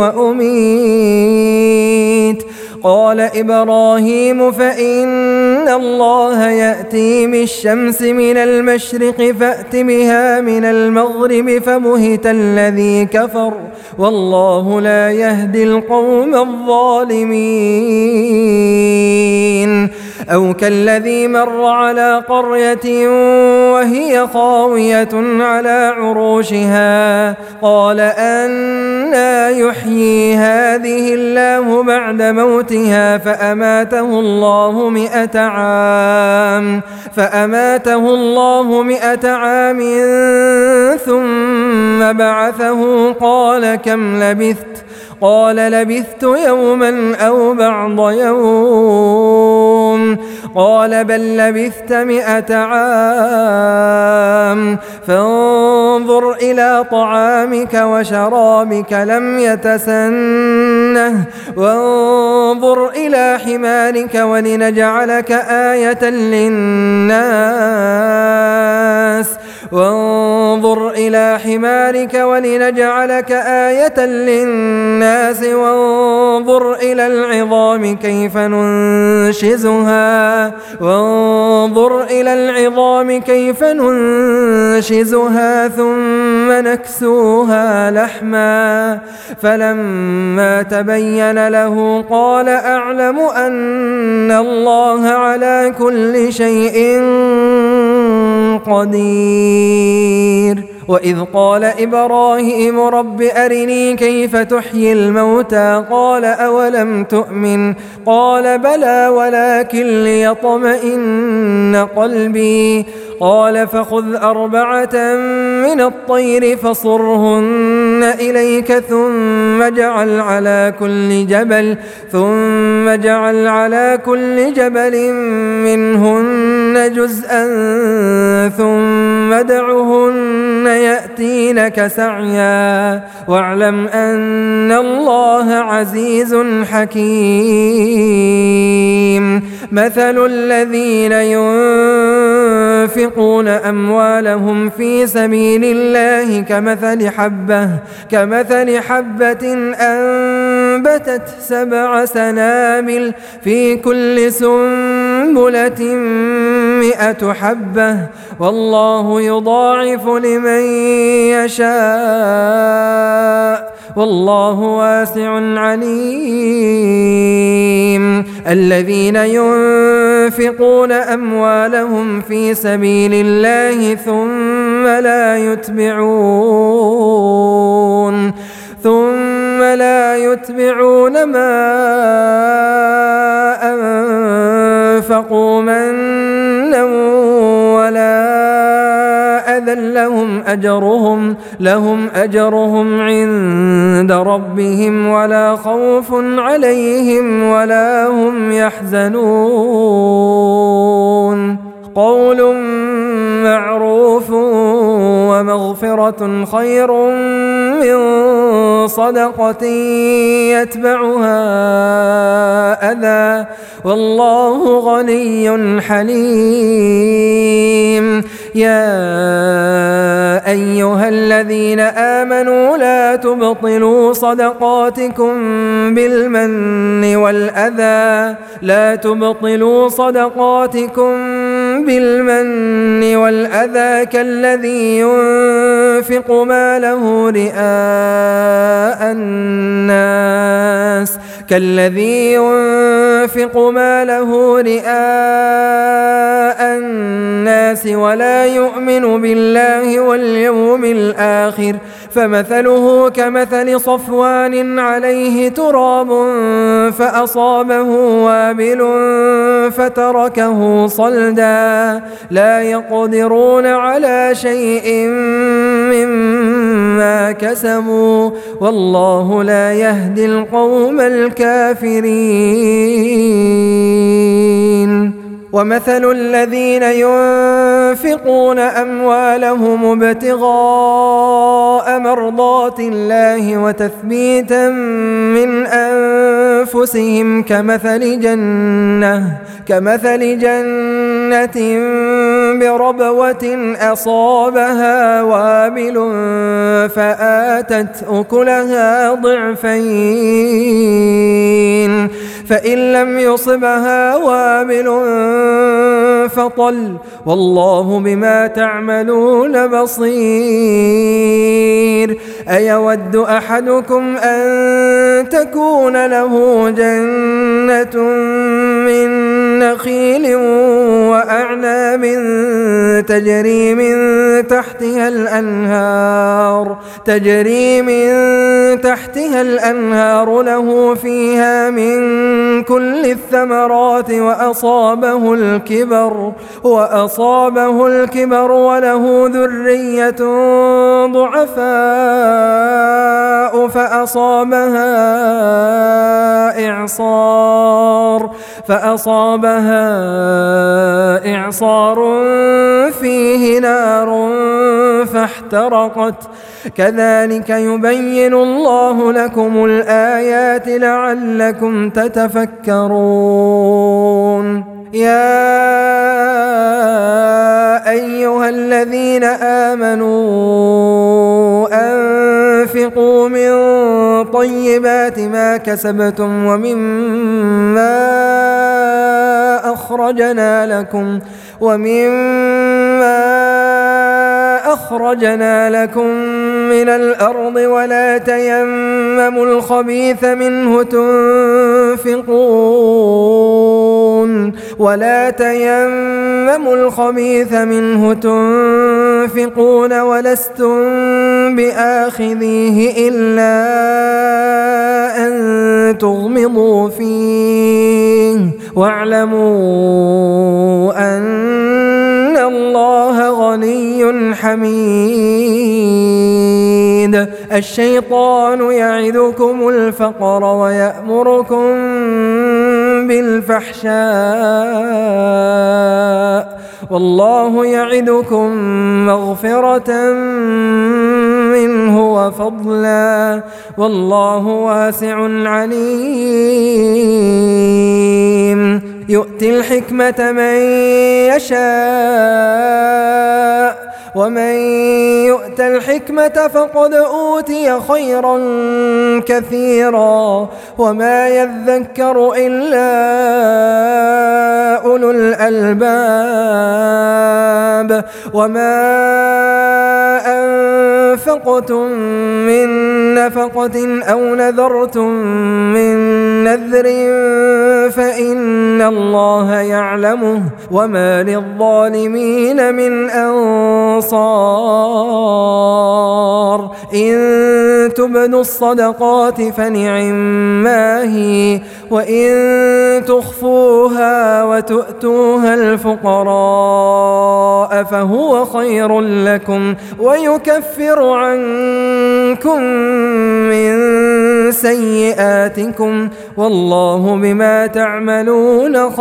[SPEAKER 1] وأميت قال إبراهيم فإن الله يأتي بالشمس من المشرق فأت بها من المغرب فبهت الذي كفر والله لا يهدي القوم الظالمين أو كالذي مر على قرية وهي خاوية على عروشها قال أنى يحيي هذه الله بعد موتها فأماته الله مئة عام فأماته الله مئة عام ثم بعثه قال كم لبثت قال لبثت يوما أو بعض يوم قال بل لبثت مئة عام فانظر إلى طعامك وشرابك لم يتسنه وانظر إلى حمارك ولنجعلك آية للناس وانظر إلى حمارك ولنجعلك آية للناس وانظر إلى العظام كيف ننشزها وانظر إلى العظام كيف ننشزها ثم نكسوها لحما فلما تبين له قال أعلم أن الله على كل شيء قدير وإذ قال إبراهيم رب أرني كيف تحيي الموتى قال أولم تؤمن قال بلى ولكن ليطمئن قلبي قال فخذ أربعة من الطير فصرهن إليك ثم اجعل على كل جبل ثم اجعل على كل جبل منهن جزءا ثم ادعهن يأتينك سعيا واعلم أن الله عزيز حكيم مثل الذين ينفقون أموالهم في سبيل الله كمثل حبة كمثل حبة أنبتت سبع سنابل في كل سنبلة مئة حبة والله يضاعف لمن يشاء والله واسع عليم الذين ينفقون أموالهم في سبيل الله ثم لا يتبعون ثم لا يتبعون ما أنفقوا منا ولا أذى لهم أجرهم لهم أجرهم عند ربهم ولا خوف عليهم ولا هم يحزنون قول معروف ومغفرة خير من صدقة يتبعها أذى والله غني حليم يا أيها الذين آمنوا لا تبطلوا صدقاتكم بالمن والأذى لا تبطلوا صدقاتكم بالمن والأذى كالذي ينفق ماله رئاء الناس كالذي ينفق ماله رئاء الناس ولا يؤمن بالله واليوم الآخر فمثله كمثل صفوان عليه تراب فأصابه وابل فتركه صلدا لا يقدرون على شيء مما ما كسبوا والله لا يهدي القوم الكافرين. ومثل الذين ينفقون أموالهم ابتغاء مرضات الله وتثبيتا من أنفسهم كمثل جنة كمثل جنة بربوة أصابها وابل فآتت أكلها ضعفين فإن لم يصبها وابل فطل والله بما تعملون بصير. أيود أحدكم أن تكون له جنة من نخيل وأعناب تجري من تحتها الأنهار تجري من تحتها الأنهار له فيها من كل الثمرات وأصابه الكبر وأصابه الكبر وله ذرية ضعفاء فأصابها إعصار فأصابها إعصار فيه نار فاحترقت كذلك يبين الله لكم الآيات لعلكم تتفكرون. يا أيها الذين آمنوا أنفقوا من طيبات ما كسبتم ومما أخرجنا لكم ومما أخرجنا لكم من الأرض ولا تيمموا الخبيث منه تنفقون ولا تيمموا الخبيث منه تنفقون ولستم بآخذيه إلا أن تغمضوا فيه واعلموا أن الله غني حميد. الشيطان يعدكم الفقر ويأمركم بالفحشاء والله يعدكم مغفرة منه وفضلا والله واسع عليم. يؤتي الحكمة من يشاء ومن يؤت الحكمة فقد أوتي خيرا كثيرا وما يذكر إلا أولو الألباب. وما أنفقتم من نفقة أو نذرتم من نذر فإن الله يعلمه وما للظالمين من أنصار. إن تبدوا الصدقات فنعما هي وإن تخفوها وتؤتوها الفقراء فهو خير لكم ويكفر عنكم من سيئاتكم والله بما تعملون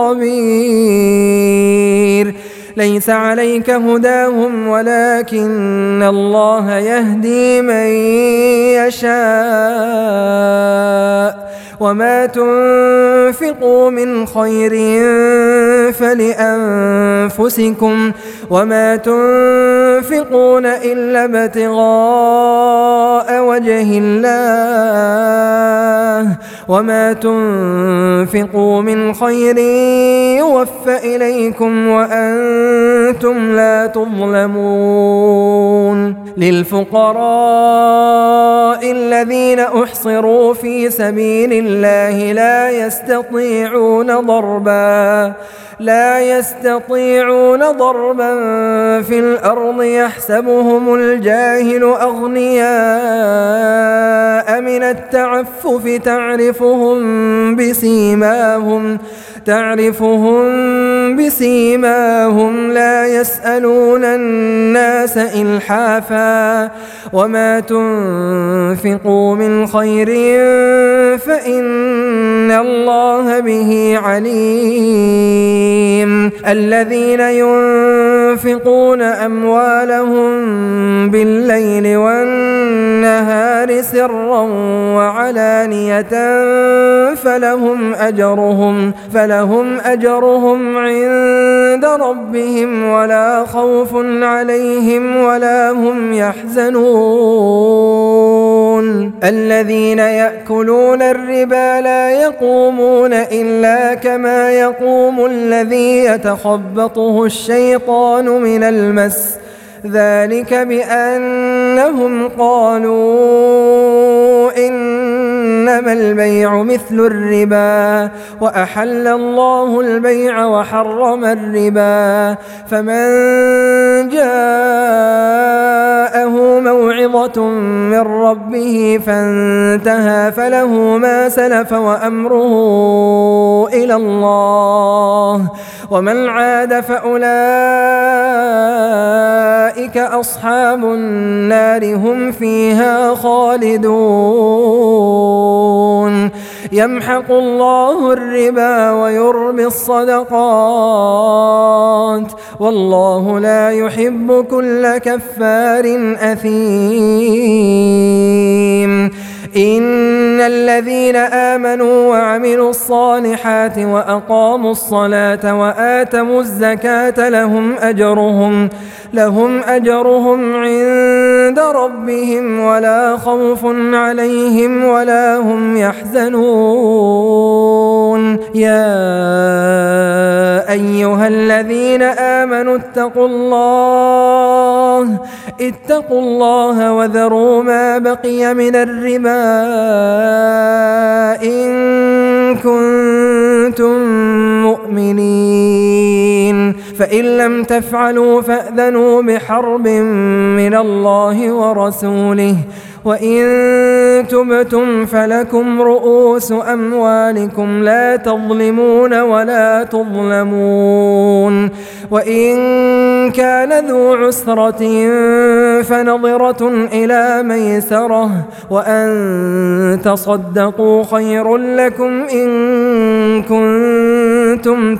[SPEAKER 1] خبير. ليس عليك هداهم ولكن الله يهدي من يشاء وما تنفقوا من خير فلأنفسكم وما تنفقون إلا ابتغاء وجه الله وما تنفقوا من خير يوفى إليكم وأنتم لا تظلمون. للفقراء الذين أحصروا في سبيل سبيل الله لا يستطيعون ضربا لا يستطيعون ضربا في الأرض يحسبهم الجاهل أغنياء من التعفف تعرفهم بسيماهم تعرفهم بسيماهم لا يسألون الناس إلحافا وما تنفقوا من خير فإن الله به عليم. الذين ينفقون أموالهم بالليل والنهار سرا وعلانية فلهم أجرهم فلهم أجرهم عند ربهم ولا خوف عليهم ولا هم يحزنون. الذين يأكلون الربا لا يقومون إلا كما يقوم الذي يتخبطه الشيطان من المس ذلك بأنهم قالوا إنما البيع مثل الربا وأحل الله البيع وحرم الربا فمن جاءه موعظة من ربه فانتهى فله ما سلف وأمره إلى الله ومن عاد فأولئك أصحاب النار هم فيها خالدون. يمحق الله الربا ويربي الصدقات والله لا يحب كل كفار أثيم. إن الذين آمنوا وعملوا الصالحات وأقاموا الصلاة وآتوا الزكاة لهم أجرهم لهم أجرهم عند ربهم ولا خوف عليهم ولا هم يحزنون. يا أيها الذين آمنوا اتقوا الله اتقوا الله وذروا ما بقي من الربا إن كنتم مؤمنين فإن لم تفعلوا فأذنوا بحرب من الله ورسوله وإن تبتم فلكم رؤوس أموالكم لا تظلمون ولا تظلمون. وإن كان ذو عسرة فنظرة إلى ميسرة وأن تصدقوا خير لكم إن كنتم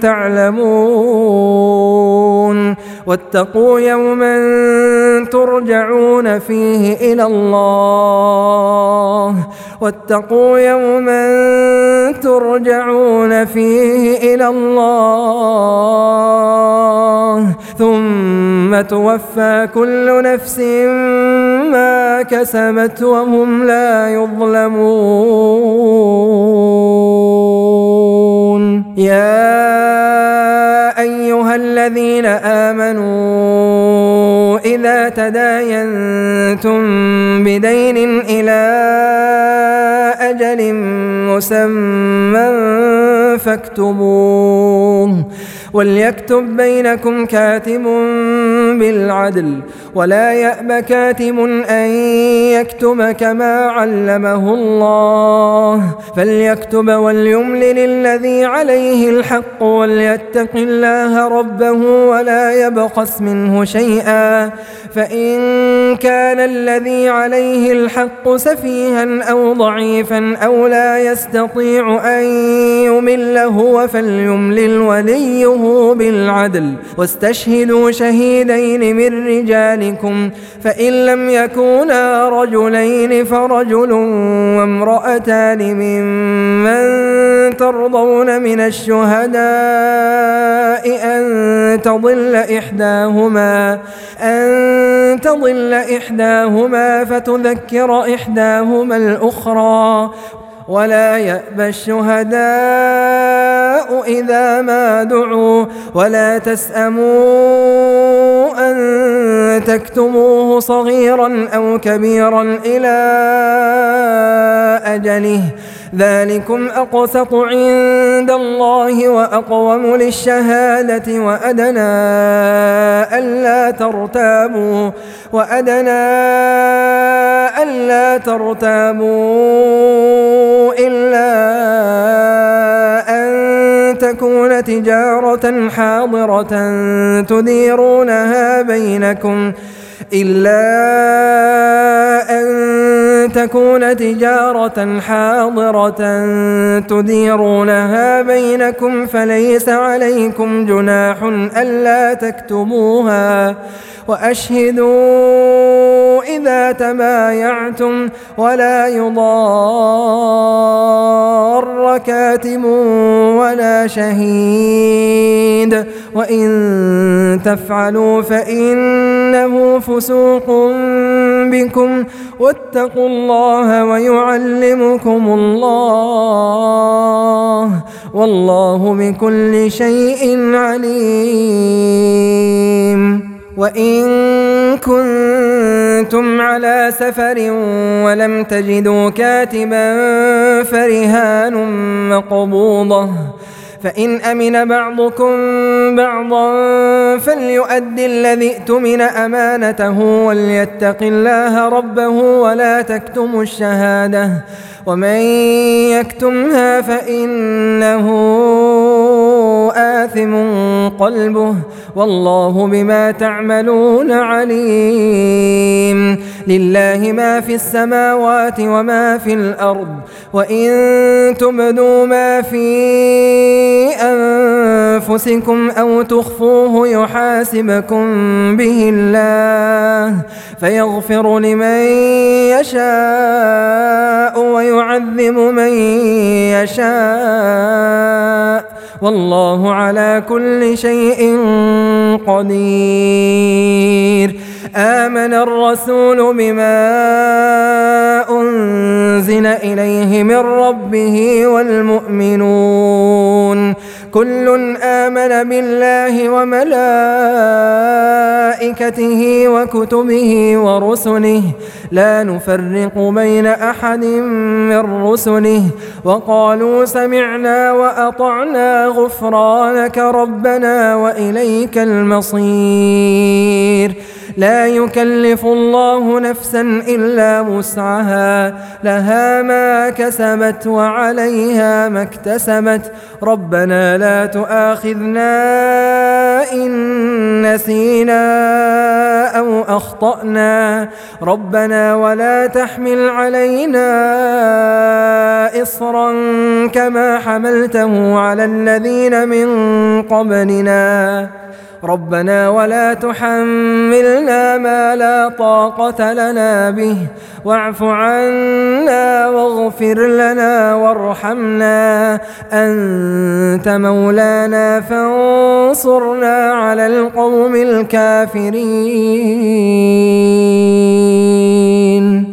[SPEAKER 1] تعلمون. واتقوا يوما ترجعون فيه إلى الله واتقوا يوما ترجعون فيه إلى الله ثم توفى كل نفس ما كسبت وهم لا يظلمون. يا أيها الذين آمنوا إذا تداينتم بدين إلى أجل مسمى فاكتبوه وليكتب بينكم كاتب بالعدل ولا يأب كاتب أن يكتب كما علمه الله فليكتب وليملل الذي عليه الحق وليتق الله ربه ولا يبخس منه شيئا فإن كان الذي عليه الحق سفيها أو ضعيفا أو لا يستطيع أن يمل هو فليملل وليه بالعدل واستشهدوا شهيدين من رجالكم فإن لم يكونا رجلين فرجل وامرأتان ممن ترضون من الشهداء أن تضل إحداهما أن تضل إحداهما فتذكر إحداهما الأخرى ولا يأبى الشهداء إذا ما دعوا ولا تسأموا أن تكتموه صغيرا أو كبيرا إلى أجله ذلكم أقسط عند الله وأقوم للشهادة وأدنى ألا ترتابوا وأدنى ألا ترتابوا إلا أن تكون تجارة حاضرة تديرونها بينكم إلا أن تكون تجارة حاضرة تديرونها بينكم فليس عليكم جناح ألا تكتبوها وأشهدوا إذا تبايعتم ولا يضار كاتب ولا شهيد وإن تفعلوا فإنه فسوق بكم واتقوا الله ويعلمكم الله والله بكل شيء عليم. وإن كنتم على سفر ولم تجدوا كاتبا فرهان مقبوضة فإن أمن بعضكم بعضا فليؤدي الذي اؤتمن أمانته وليتق الله ربه ولا تكتموا الشهادة ومن يكتمها فإنه آثم قلبه والله بما تعملون عليم. لله ما في السماوات وما في الأرض وإن تبدوا ما في أنفسكم أو تخفوه يحاسبكم به الله فيغفر لمن يشاء ويعذب من يشاء والله على كل شيء قدير. آمن الرسول بما أنزل إليه من ربه والمؤمنون كل آمن بالله وملائكته وكتبه ورسله لا نفرق بين أحد من رسله وقالوا سمعنا وأطعنا غفرانك ربنا وإليك المصير. لا يكلف الله نفسا إلا وسعها لها ما كسبت وعليها ما اكتسبت ربنا لا تؤاخذنا إن نسينا أو أخطأنا ربنا ولا تحمل علينا إصرا كما حملته على الذين من قبلنا ربنا ولا تحملنا ما لا طاقة لنا به واعف عنا واغفر لنا وارحمنا أنت مولانا فانصرنا على القوم الكافرين.